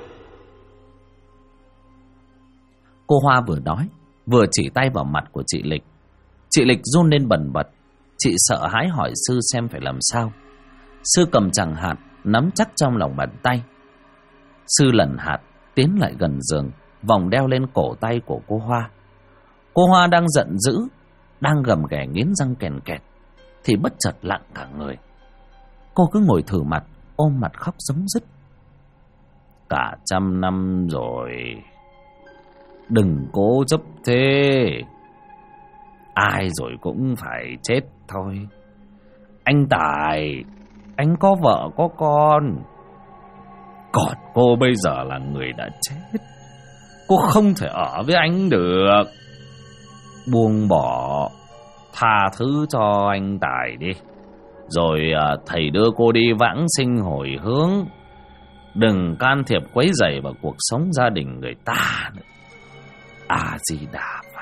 Cô Hoa vừa nói vừa chỉ tay vào mặt của chị Lịch. Chị Lịch run lên bần bật. Chị sợ hãi hỏi sư xem phải làm sao. Sư cầm chằng hạt nắm chắc trong lòng bàn tay. Sư lần hạt tiến lại gần giường, vòng đeo lên cổ tay của cô Hoa. Cô Hoa đang giận dữ, đang gầm ghè nghiến răng kèn kẹt, thì bất chợt lặng cả người. Cô cứ ngồi thử mặt, ôm mặt khóc rống rứt. Cả 100 năm rồi, đừng cố chấp thế. Ai rồi cũng phải chết thôi. Anh Tài, anh có vợ có con, còn cô bây giờ là người đã chết. Cô không thể ở với anh được. Buông bỏ, tha thứ cho anh Tài đi. Rồi thầy đưa cô đi vãng sinh hồi hướng. Đừng can thiệp quấy rầy vào cuộc sống gia đình người ta nữa. A-di-đà Phật.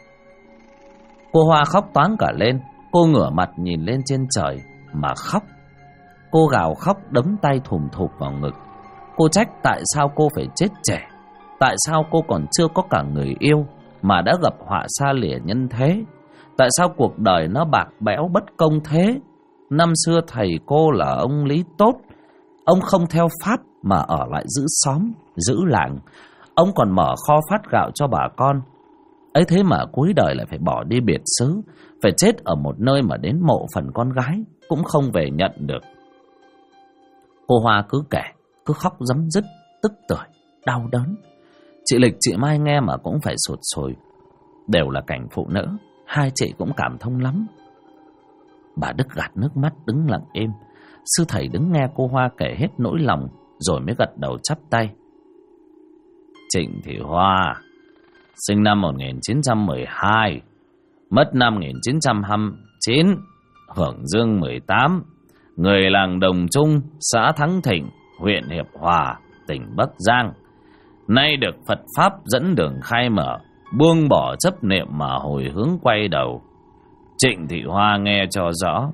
Cô Hoa khóc toáng cả lên. Cô ngửa mặt nhìn lên trên trời mà khóc. Cô gào khóc đấm tay thùm thụp vào ngực. Cô trách tại sao cô phải chết trẻ, tại sao cô còn chưa có cả người yêu mà đã gặp họa xa lìa nhân thế, tại sao cuộc đời nó bạc bẽo bất công thế. Năm xưa thầy cô là ông Lý tốt, ông không theo pháp mà ở lại giữ xóm, giữ làng. Ông còn mở kho phát gạo cho bà con. Ấy thế mà cuối đời lại phải bỏ đi biệt xứ, phải chết ở một nơi mà đến mộ phần con gái cũng không về nhận được. Cô Hoa cứ kể, cứ khóc rấm rứt, tức tưởi, đau đớn. Chị Lịch, chị Mai nghe mà cũng phải sụt sùi. Đều là cảnh phụ nữ, hai chị cũng cảm thông lắm. Bà Đức gạt nước mắt đứng lặng im. Sư thầy đứng nghe cô Hoa kể hết nỗi lòng, rồi mới gật đầu chắp tay. Trịnh Thị Hoa, sinh năm 1912, mất năm 1929, hưởng dương 18, người làng Đồng Trung, xã Thắng Thịnh, huyện Hiệp Hòa, tỉnh Bắc Giang. Nay được Phật Pháp dẫn đường khai mở, buông bỏ chấp niệm mà hồi hướng quay đầu. Trịnh Thị Hoa nghe cho rõ.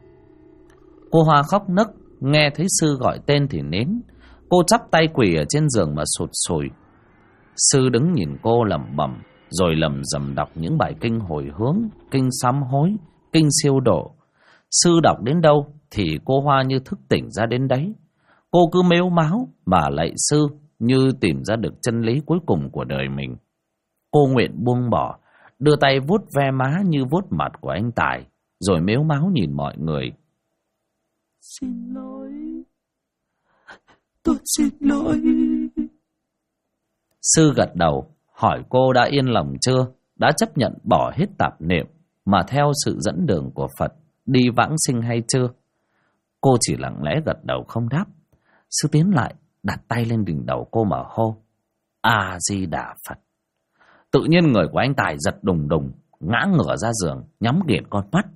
Cô Hoa khóc nấc, nghe thấy sư gọi tên thì nín. Cô chắp tay quỳ ở trên giường mà sụt sùi. Sư đứng nhìn cô lẩm bẩm, rồi lầm rầm đọc những bài kinh hồi hướng, kinh sám hối, kinh siêu độ. Sư đọc đến đâu thì cô Hoa như thức tỉnh ra đến đấy. Cô cứ mếu máo mà lạy sư như tìm ra được chân lý cuối cùng của đời mình. Cô nguyện buông bỏ, đưa tay vuốt ve má như vuốt mặt của anh Tài, rồi mếu máo nhìn mọi người. Xin lỗi, tôi xin lỗi. Sư gật đầu, hỏi cô đã yên lòng chưa, đã chấp nhận bỏ hết tạp niệm mà theo sự dẫn đường của Phật đi vãng sinh hay chưa? Cô chỉ lặng lẽ gật đầu không đáp. Sư tiến lại đặt tay lên đỉnh đầu cô mà hô: A Di Đà Phật. Tự nhiên người của anh Tài giật đùng đùng, ngã ngửa ra giường, nhắm nghiền con mắt.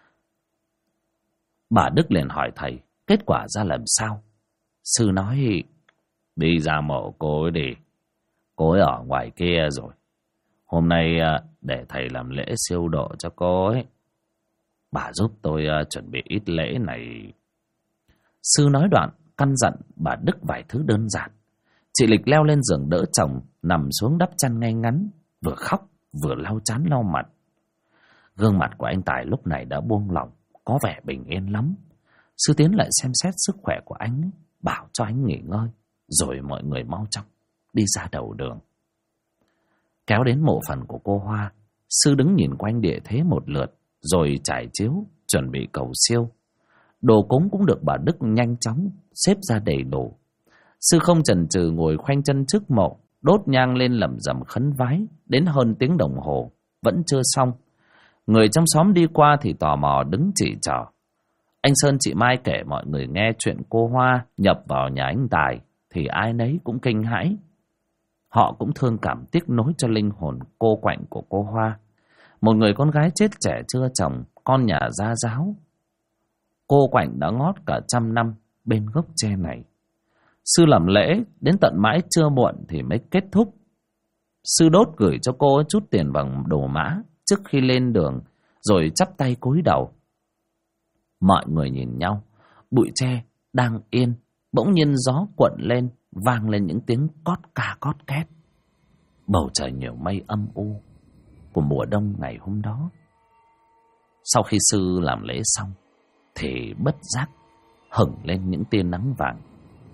Bà Đức liền hỏi thầy kết quả ra làm sao. Sư nói: đi ra mộ cô ấy đi, cô ấy ở ngoài kia rồi. Hôm nay để thầy làm lễ siêu độ cho cô ấy. Bà giúp tôi chuẩn bị ít lễ này. Sư nói đoạn căn dặn bà Đức vài thứ đơn giản. Chị Lịch leo lên giường đỡ chồng nằm xuống đắp chăn ngay ngắn, vừa khóc vừa lau trán lau mặt. Gương mặt của anh Tài lúc này đã buông lỏng, có vẻ bình yên lắm. Sư tiến lại xem xét sức khỏe của anh ấy, bảo cho anh nghỉ ngơi, rồi mọi người mau chóng đi ra đầu đường. Kéo đến mộ phần của cô Hoa, sư đứng nhìn quanh địa thế một lượt, rồi trải chiếu chuẩn bị cầu siêu. Đồ cúng cũng được bà Đức nhanh chóng xếp ra đầy đủ. Sư không chần chừ ngồi khoanh chân trước mộ, đốt nhang lên lẩm rẩm khấn vái đến hơn tiếng đồng hồ vẫn chưa xong. Người trong xóm đi qua thì tò mò đứng chỉ trỏ. Anh Sơn chị Mai kể mọi người nghe chuyện cô Hoa nhập vào nhà anh Tài thì ai nấy cũng kinh hãi. Họ cũng thương cảm tiếc nối cho linh hồn cô quạnh của cô Hoa, một người con gái chết trẻ chưa chồng, con nhà gia giáo. Cô quạnh đã ngót cả 100 năm bên gốc tre này. Sư làm lễ đến tận mãi trưa muộn thì mới kết thúc. Sư đốt gửi cho cô chút tiền bằng đồ mã trước khi lên đường, rồi chắp tay cúi đầu. Mọi người nhìn nhau, bụi tre đang yên, bỗng nhiên gió cuộn lên, vang lên những tiếng cót ca cót két. Bầu trời nhiều mây âm u của mùa đông ngày hôm đó. Sau khi sư làm lễ xong thì bất giác hửng lên những tia nắng vàng.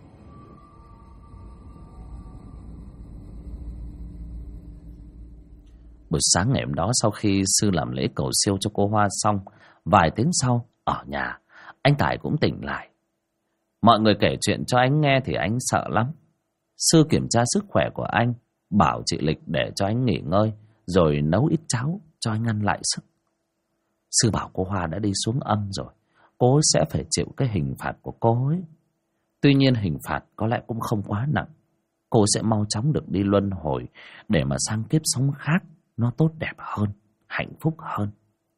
Buổi sáng ngày hôm đó, sau khi sư làm lễ cầu siêu cho cô Hoa xong, vài tiếng sau ở nhà, anh Tài cũng tỉnh lại. Mọi người kể chuyện cho anh nghe thì anh sợ lắm. Sư kiểm tra sức khỏe của anh, bảo chị Lịch để cho anh nghỉ ngơi, rồi nấu ít cháo cho anh ăn lại sức. Sư bảo cô Hoa đã đi xuống âm rồi, cô ấy sẽ phải chịu cái hình phạt của cô ấy. Tuy nhiên hình phạt có lẽ cũng không quá nặng. Cô sẽ mau chóng được đi luân hồi để mà sang kiếp sống khác nó tốt đẹp hơn, hạnh phúc hơn.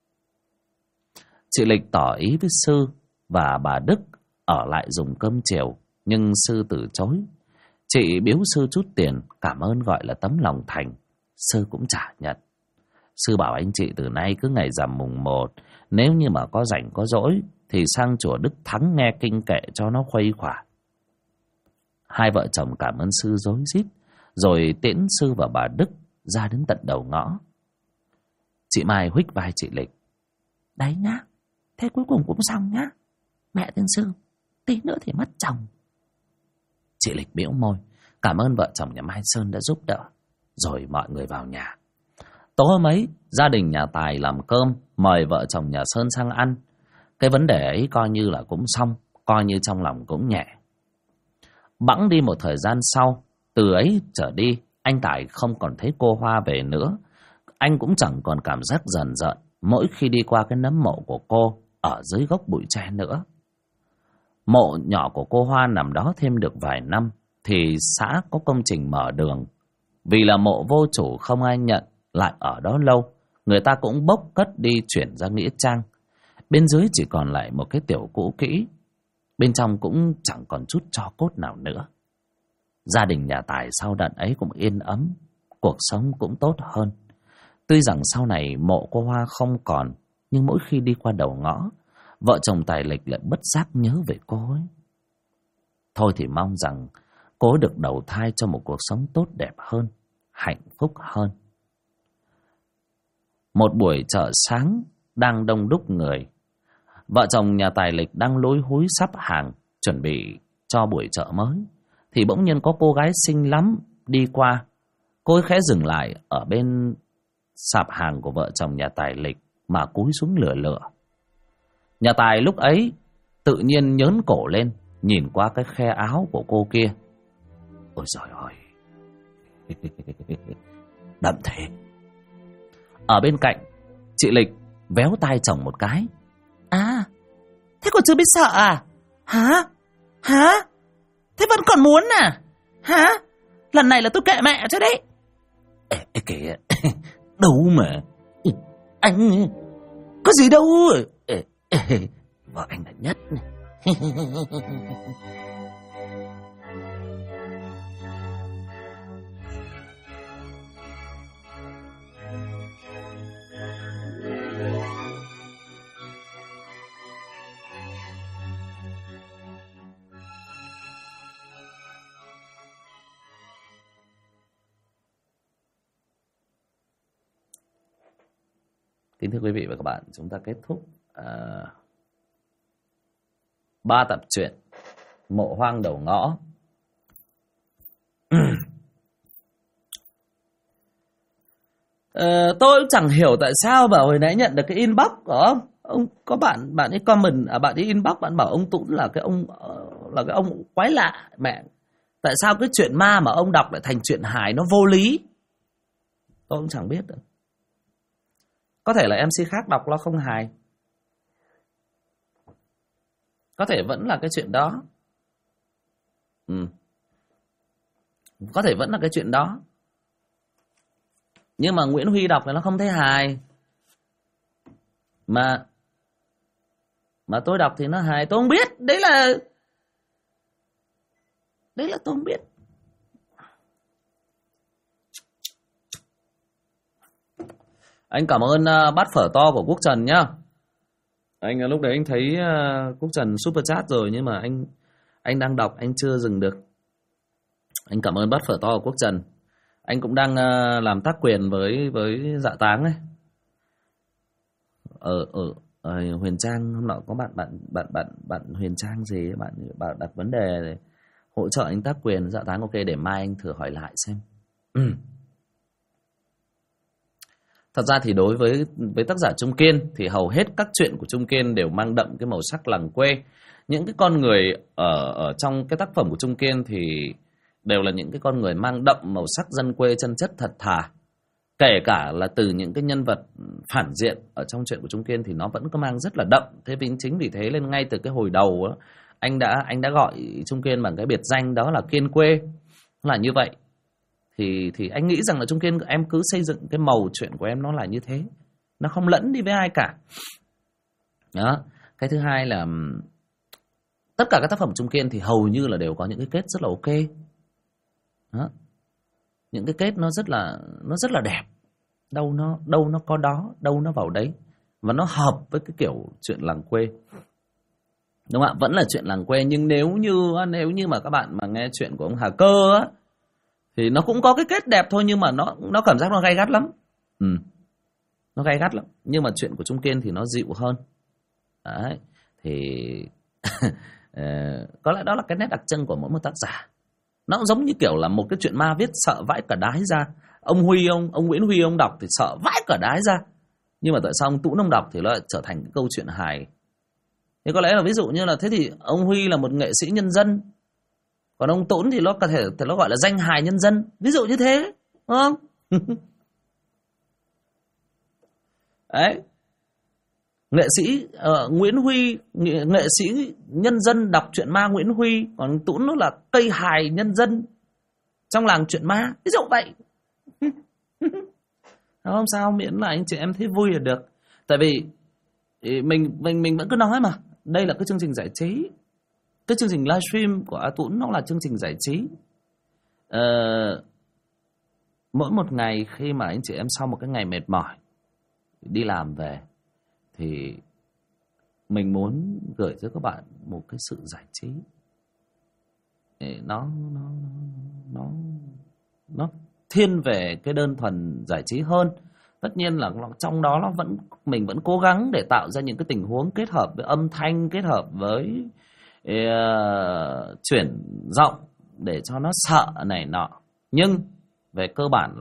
Chị Lịch tỏ ý với sư và bà Đức ở lại dùng cơm chiều, nhưng sư từ chối. Chị biếu sư chút tiền cảm ơn gọi là tấm lòng thành, sư cũng trả nhận. Sư bảo anh chị từ nay cứ ngày rằm mùng 1, nếu như mà có rảnh có rỗi thì sang chùa Đức Thắng nghe kinh kệ cho nó khuây khỏa. Hai vợ chồng cảm ơn sư rối rít, rồi tiễn sư và bà Đức ra đến tận đầu ngõ. Chị Mai huých vai chị Lịch. Đấy nhá, thế cuối cùng cũng xong nhá. Mẹ tiên sư, tí nữa thì mất chồng. Chị Lịch bĩu môi, cảm ơn vợ chồng nhà Mai Sơn đã giúp đỡ. Rồi mọi người vào nhà. Tối hôm ấy, gia đình nhà Tài làm cơm, mời vợ chồng nhà Sơn sang ăn. Cái vấn đề ấy coi như là cũng xong, coi như trong lòng cũng nhẹ. Bẵng đi một thời gian sau, từ ấy trở đi, anh Tài không còn thấy cô Hoa về nữa. Anh cũng chẳng còn cảm giác dần dợn mỗi khi đi qua cái nấm mộ của cô ở dưới gốc bụi tre nữa. Mộ nhỏ của cô Hoa nằm đó thêm được vài năm thì xã có công trình mở đường. Vì là mộ vô chủ không ai nhận lại ở đó lâu, người ta cũng bốc cất đi chuyển ra nghĩa trang. Bên dưới chỉ còn lại một cái tiểu cũ kỹ, bên trong cũng chẳng còn chút tro cốt nào nữa. Gia đình nhà Tài sau đợt ấy cũng yên ấm, cuộc sống cũng tốt hơn. Tuy rằng sau này mộ cô Hoa không còn, nhưng mỗi khi đi qua đầu ngõ, vợ chồng Tài Lịch lại bất giác nhớ về cô ấy. Thôi thì mong rằng cô được đầu thai cho một cuộc sống tốt đẹp hơn, hạnh phúc hơn. Một buổi chợ sáng đang đông đúc người. Vợ chồng nhà Tài Lịch đang lối húi sắp hàng, chuẩn bị cho buổi chợ mới, thì bỗng nhiên có cô gái xinh lắm đi qua. Cô ấy khẽ dừng lại ở bên sạp hàng của vợ chồng nhà Tài Lịch mà cúi xuống lửa lửa. Nhà Tài lúc ấy tự nhiên nhớn cổ lên, nhìn qua cái khe áo của cô kia. Ôi trời ơi, đậm thế. Ở bên cạnh, chị Lịch véo tai chồng một cái. À, thế còn chưa biết sợ à? Hả? Hả? Thế vẫn còn muốn à? Hả? Lần này là tôi kệ mẹ cho đấy. Ê kìa, đâu mà. Anh có gì đâu. Vợ anh là nhất. Kính thưa quý vị và các bạn, chúng ta kết thúc 3 tập truyện Mộ Hoang Đầu Ngõ. Tôi chẳng hiểu tại sao mà hồi nãy nhận được cái inbox của ông có bạn ấy comment, bạn ấy inbox, bạn bảo ông Tũng là cái ông quái lạ mẹ. Tại sao cái chuyện ma mà ông đọc lại thành chuyện hài nó vô lý? Tôi cũng chẳng biết được. Có thể là MC khác đọc nó không hài. Có thể vẫn là cái chuyện đó. Có thể vẫn là cái chuyện đó. Nhưng mà Nguyễn Huy đọc thì nó không thấy hài. Mà tôi đọc thì nó hài. Tôi không biết. Đấy là tôi không biết. Anh cảm ơn bát phở to của Quốc Trần nhá. Anh lúc đấy anh thấy Quốc Trần super chat rồi, nhưng mà anh đang đọc, anh chưa dừng được. Anh cảm ơn bát phở to của Quốc Trần. Anh cũng đang làm tác quyền với Dạ Táng ấy. Huyền Trang hôm nọ có bạn Huyền Trang gì bạn đặt vấn đề để hỗ trợ anh tác quyền Dạ Táng. Ok, để mai anh thử hỏi lại xem. Thật ra thì đối với tác giả Trung Kiên thì hầu hết các chuyện của Trung Kiên đều mang đậm cái màu sắc làng quê. Những cái con người ở trong cái tác phẩm của Trung Kiên thì đều là những cái con người mang đậm màu sắc dân quê chân chất thật thà. Kể cả là từ những cái nhân vật phản diện ở trong chuyện của Trung Kiên thì nó vẫn có mang rất là đậm. Thế chính vì thế nên ngay từ cái hồi đầu đó, anh đã gọi Trung Kiên bằng cái biệt danh đó là Kiên quê. Là như vậy. Thì anh nghĩ rằng là Trung Kiên em cứ xây dựng cái màu chuyện của em nó là như thế, nó không lẫn đi với ai cả đó. Cái thứ hai là tất cả các tác phẩm Trung Kiên thì hầu như là đều có những cái kết rất là ok đó. Những cái kết nó rất là đẹp, đâu nó có đó, đâu nó vào đấy, và nó hợp với cái kiểu chuyện làng quê, đúng không ạ? Vẫn là chuyện làng quê, nhưng nếu như mà các bạn mà nghe chuyện của ông Hà Cơ á thì nó cũng có cái kết đẹp thôi, nhưng mà nó cảm giác nó gay gắt lắm. Nó gay gắt lắm. Nhưng mà chuyện của Trung Kiên thì nó dịu hơn. Đấy. Thì có lẽ đó là cái nét đặc trưng của mỗi một tác giả. Nó cũng giống như kiểu là một cái chuyện ma viết sợ vãi cả đái ra. Ông Nguyễn Huy ông đọc thì sợ vãi cả đái ra. Nhưng mà tại sao ông Tũng ông đọc thì nó lại trở thành cái câu chuyện hài. Thế có lẽ là ví dụ như là thế thì ông Huy là một nghệ sĩ nhân dân, còn ông Tũng thì nó có thể nó gọi là danh hài nhân dân, ví dụ như thế, đúng không? Đấy. Nghệ sĩ Nguyễn Huy, nghệ sĩ nhân dân đọc truyện ma Nguyễn Huy, còn Tũng nó là cây hài nhân dân trong làng truyện ma, ví dụ vậy. Không sao, miễn là anh chị em thấy vui là được. Tại vì mình vẫn cứ nói mà, đây là cái chương trình giải trí. Cái chương trình livestream của A Tũng nó là chương trình giải trí. Mỗi một ngày khi mà anh chị em sau một cái ngày mệt mỏi đi làm về thì mình muốn gửi cho các bạn một cái sự giải trí. Nó thiên về cái đơn thuần giải trí hơn. Tất nhiên là trong đó mình vẫn cố gắng để tạo ra những cái tình huống kết hợp với âm thanh, kết hợp với chuyển giọng để cho nó sợ này nọ. Nhưng về cơ bản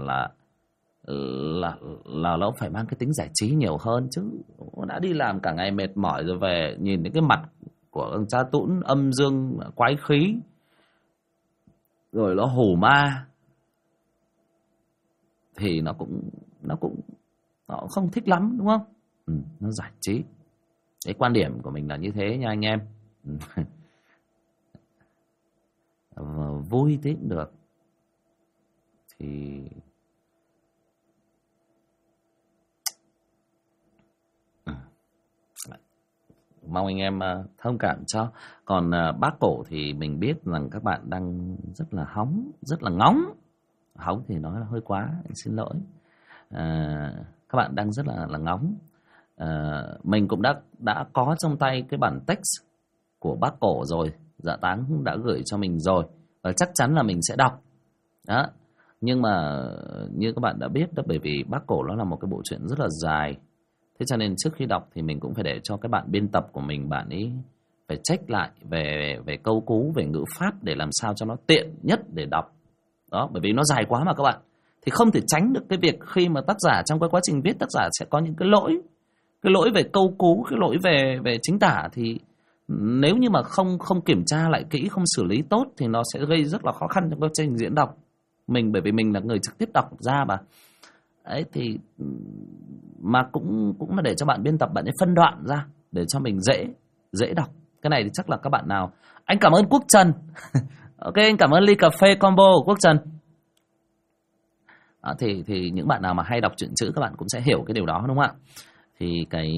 là nó phải mang cái tính giải trí nhiều hơn chứ. Đã đi làm cả ngày mệt mỏi rồi về nhìn những cái mặt của ông cha Tũng âm dương quái khí, rồi nó hù ma, thì nó cũng họ cũng không thích lắm, đúng không? Nó giải trí. Cái quan điểm của mình là như thế nha anh em. Vui thì cũng được. Thì mong anh em thông cảm cho. Còn bác Cổ thì mình biết rằng các bạn đang rất là hóng, rất là ngóng. Hóng thì nói là hơi quá, anh xin lỗi. Các bạn đang rất là ngóng. Mình cũng đã có trong tay cái bản text của bác Cổ rồi. Dạ Táng cũng đã gửi cho mình rồi, và chắc chắn là mình sẽ đọc đó. Nhưng mà như các bạn đã biết đó, bởi vì bác Cổ nó là một cái bộ truyện rất là dài, thế cho nên trước khi đọc thì mình cũng phải để cho cái bạn biên tập của mình, bạn ấy phải check lại về câu cú, về ngữ pháp, để làm sao cho nó tiện nhất để đọc đó. Bởi vì nó dài quá mà các bạn, thì không thể tránh được cái việc khi mà tác giả trong cái quá trình viết, tác giả sẽ có những cái lỗi về câu cú, cái lỗi về chính tả. Thì nếu như mà không kiểm tra lại kỹ, không xử lý tốt thì nó sẽ gây rất là khó khăn trong quá trình diễn đọc. Bởi vì mình là người trực tiếp đọc ra mà ấy, thì mà cũng là để cho bạn biên tập, bạn ấy phân đoạn ra để cho mình dễ đọc. Cái này thì chắc là các bạn nào. Anh cảm ơn Quốc Trần. Ok, anh cảm ơn ly cà phê combo của Quốc Trần. Thì những bạn nào mà hay đọc truyện chữ các bạn cũng sẽ hiểu cái điều đó, đúng không ạ? Thì cái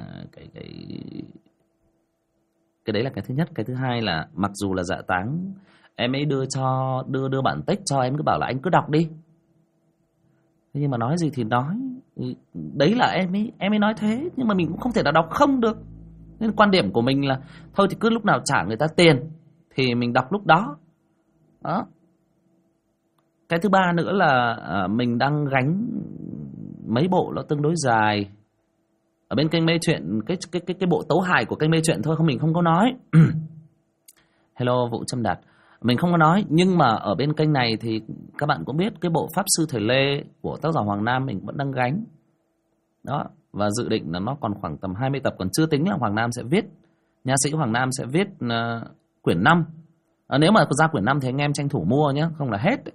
đấy là cái thứ nhất. Cái thứ hai là mặc dù là Dạ Táng em ấy đưa bản text cho, em cứ bảo là anh cứ đọc đi. Thế nhưng mà nói gì thì nói, đấy là em ấy nói thế, nhưng mà mình cũng không thể nào đọc không được. Nên quan điểm của mình là thôi thì cứ lúc nào trả người ta tiền thì mình đọc lúc đó. Đó. Cái thứ ba nữa là mình đang gánh mấy bộ nó tương đối dài ở bên kênh Mê Chuyện, cái bộ tấu hài của kênh Mê Chuyện thôi, mình không có nói. Hello Vũ Trâm Đạt. Mình không có nói, nhưng mà ở bên kênh này thì các bạn cũng biết cái bộ Pháp Sư Thời Lê của tác giả Hoàng Nam mình vẫn đang gánh. Đó, và dự định là nó còn khoảng tầm 20 tập, còn chưa tính là Hoàng Nam sẽ viết, nha sĩ Hoàng Nam sẽ viết quyển 5. Nếu mà ra quyển 5 thì anh em tranh thủ mua nhé, không là hết.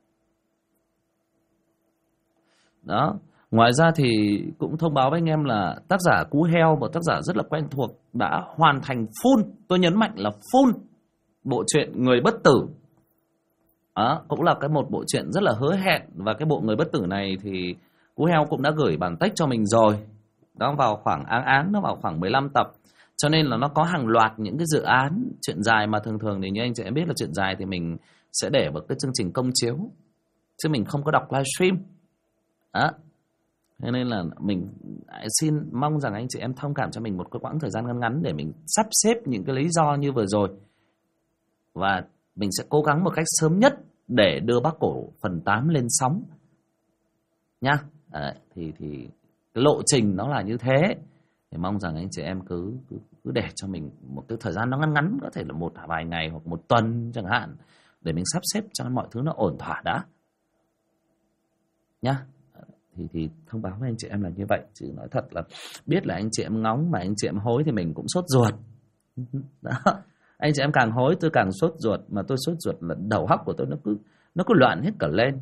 Đó, ngoài ra thì cũng thông báo với anh em là tác giả Cú Heo, một tác giả rất là quen thuộc, đã hoàn thành full, tôi nhấn mạnh là full bộ truyện Người Bất Tử. Đó, cũng là một bộ truyện rất là hứa hẹn. Và cái bộ Người Bất Tử này thì Cú Heo cũng đã gửi bản text cho mình rồi. Đó, vào khoảng nó vào khoảng 15 tập. Cho nên là nó có hàng loạt những cái dự án truyện dài mà thường thì như anh chị em biết là truyện dài thì mình sẽ để vào cái chương trình công chiếu, chứ mình không có đọc livestream. Đó. Thế nên là mình xin mong rằng anh chị em thông cảm cho mình một cái quãng thời gian ngắn để mình sắp xếp những cái lý do như vừa rồi. Và mình sẽ cố gắng một cách sớm nhất để đưa Bác Cổ phần 8 lên sóng nhá. Thì cái lộ trình nó là như thế. Thì mong rằng anh chị em cứ để cho mình một cái thời gian nó ngắn, có thể là một vài ngày hoặc một tuần chẳng hạn, để mình sắp xếp cho mọi thứ nó ổn thỏa đã nhá. Thì thông báo với anh chị em là như vậy. Chứ nói thật là biết là anh chị em ngóng mà anh chị em hối thì mình cũng sốt ruột. Đó. Anh chị em càng hối tôi càng sốt ruột, mà tôi sốt ruột là đầu óc của tôi nó cứ loạn hết cả lên.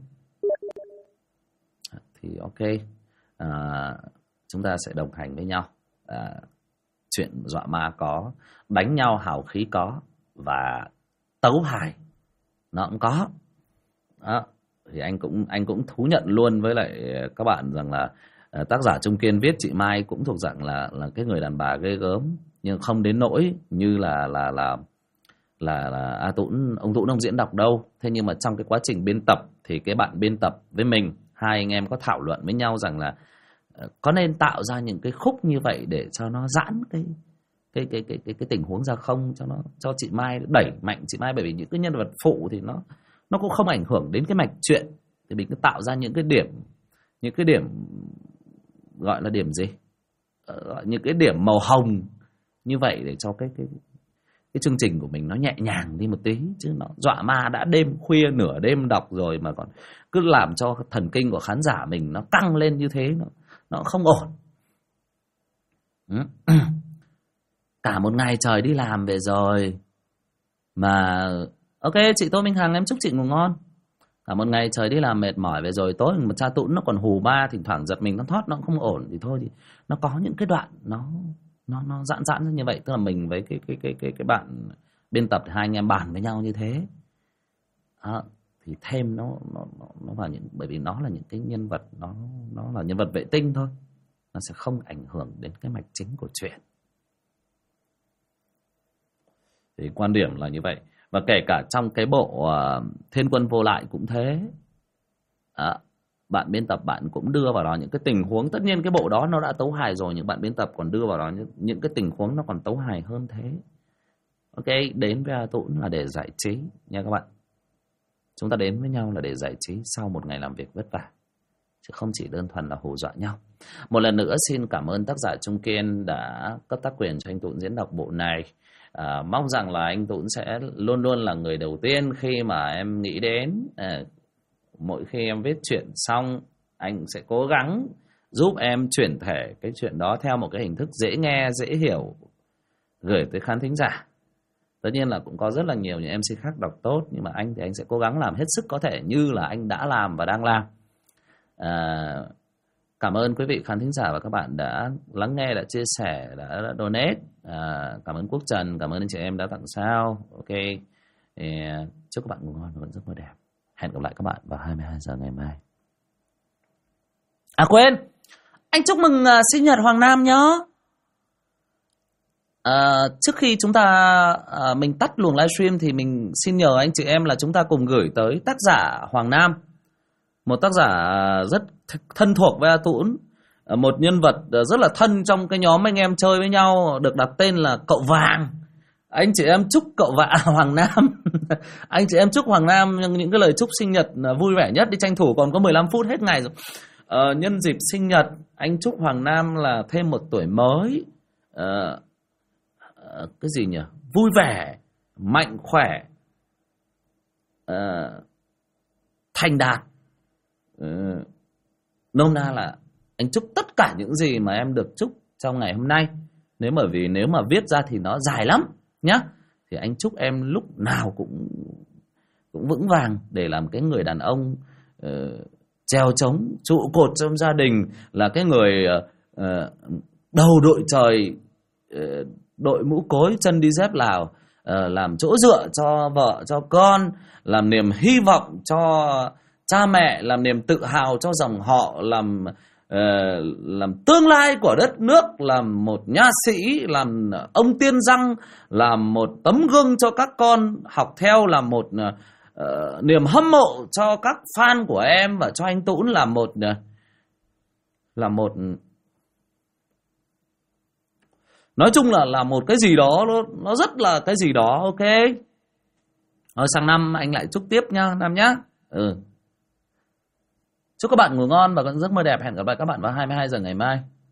Thì ok, chúng ta sẽ đồng hành với nhau. Chuyện dọa ma có, đánh nhau hào khí có, và tấu hài nó cũng có. Đó. Thì anh cũng thú nhận luôn với lại các bạn rằng là tác giả Trung Kiên viết chị Mai cũng thuộc dạng là cái người đàn bà ghê gớm, nhưng không đến nỗi như là ông Tũng ông diễn đọc đâu. Thế nhưng mà trong cái quá trình biên tập thì cái bạn biên tập với mình, hai anh em có thảo luận với nhau rằng là có nên tạo ra những cái khúc như vậy để cho nó giãn cái tình huống ra không, cho chị Mai đẩy mạnh chị Mai, bởi vì những cái nhân vật phụ thì nó cũng không ảnh hưởng đến cái mạch truyện. Thì mình cứ tạo ra những cái điểm gọi là điểm gì, những cái điểm màu hồng như vậy để cho cái chương trình của mình nó nhẹ nhàng đi một tí. Chứ nó dọa ma đã đêm khuya nửa đêm đọc rồi mà còn cứ làm cho thần kinh của khán giả mình nó căng lên như thế, nó không ổn. Cả một ngày trời đi làm về rồi mà. Ok, chị Tô Minh Hằng, em chúc chị ngủ ngon. Cả một ngày trời đi làm mệt mỏi về rồi, tối mà cha Tũng nó còn hù ba, thỉnh thoảng giật mình nó thoát nó cũng không ổn, thì thôi thì nó có những cái đoạn nó giãn ra như vậy. Tức là mình với cái bạn biên tập, hai anh em bàn với nhau như thế. Thì thêm nó vào những, bởi vì nó là những cái nhân vật, nó là nhân vật vệ tinh thôi, nó sẽ không ảnh hưởng đến cái mạch chính của chuyện. Thì quan điểm là như vậy. Và kể cả trong cái bộ Thiên Quân Vô Lại cũng thế. Bạn biên tập bạn cũng đưa vào đó những cái tình huống, tất nhiên cái bộ đó nó đã tấu hài rồi, nhưng bạn biên tập còn đưa vào đó những cái tình huống nó còn tấu hài hơn thế. Ok, đến với A Tũng là để giải trí nha các bạn. Chúng ta đến với nhau là để giải trí sau một ngày làm việc vất vả, chứ không chỉ đơn thuần là hù dọa nhau. Một lần nữa xin cảm ơn tác giả Trung Kiên đã cấp tác quyền cho anh Tũng diễn đọc bộ này. Mong rằng là anh Tũng sẽ luôn luôn là người đầu tiên khi mà em nghĩ đến. Mỗi khi em viết chuyện xong, anh sẽ cố gắng giúp em chuyển thể cái chuyện đó theo một cái hình thức dễ nghe, dễ hiểu, gửi tới khán thính giả. Tất nhiên là cũng có rất là nhiều những MC khác đọc tốt, nhưng mà anh thì anh sẽ cố gắng làm hết sức có thể như là anh đã làm và đang làm. Cảm ơn quý vị khán thính giả và các bạn đã lắng nghe, đã chia sẻ, đã donate. Cảm ơn Quốc Trần, cảm ơn anh chị em đã tặng sao. Ok, chúc các bạn ngủ ngon và giấc mơ đẹp. Hẹn gặp lại các bạn vào 22 giờ ngày mai. Quên, anh chúc mừng sinh nhật Hoàng Nam nhá. Trước khi chúng ta mình tắt luồng livestream thì mình xin nhờ anh chị em là chúng ta cùng gửi tới tác giả Hoàng Nam, một tác giả rất thân thuộc với A Tũng, một nhân vật rất là thân trong cái nhóm anh em chơi với nhau, được đặt tên là Cậu Vàng. Anh chị em chúc cậu Hoàng Nam anh chị em chúc Hoàng Nam những cái lời chúc sinh nhật vui vẻ nhất. Đi, tranh thủ còn có 15 phút hết ngày rồi. Nhân dịp sinh nhật, anh chúc Hoàng Nam là thêm một tuổi mới, cái gì nhỉ, vui vẻ, mạnh khỏe, thành đạt. Nôm na là anh chúc tất cả những gì mà em được chúc trong ngày hôm nay. Nếu mà viết ra thì nó dài lắm nhá. Thì anh chúc em lúc nào cũng vững vàng để làm cái người đàn ông treo trống, trụ cột trong gia đình, là cái người đầu đội trời, đội mũ cối, chân đi dép Lào, làm chỗ dựa cho vợ cho con, làm niềm hy vọng cho cha mẹ, làm niềm tự hào cho dòng họ, làm tương lai của đất nước, làm một nha sĩ, làm ông tiên răng, làm một tấm gương cho các con học theo, làm một niềm hâm mộ cho các fan của em và cho anh Tũng, là một nói chung là một cái gì đó, nó rất là cái gì đó. Ok, rồi sang năm anh lại chúc tiếp nha Nam nhá. Chúc các bạn ngủ ngon và có giấc mơ đẹp. Hẹn gặp lại các bạn vào 22 giờ ngày mai.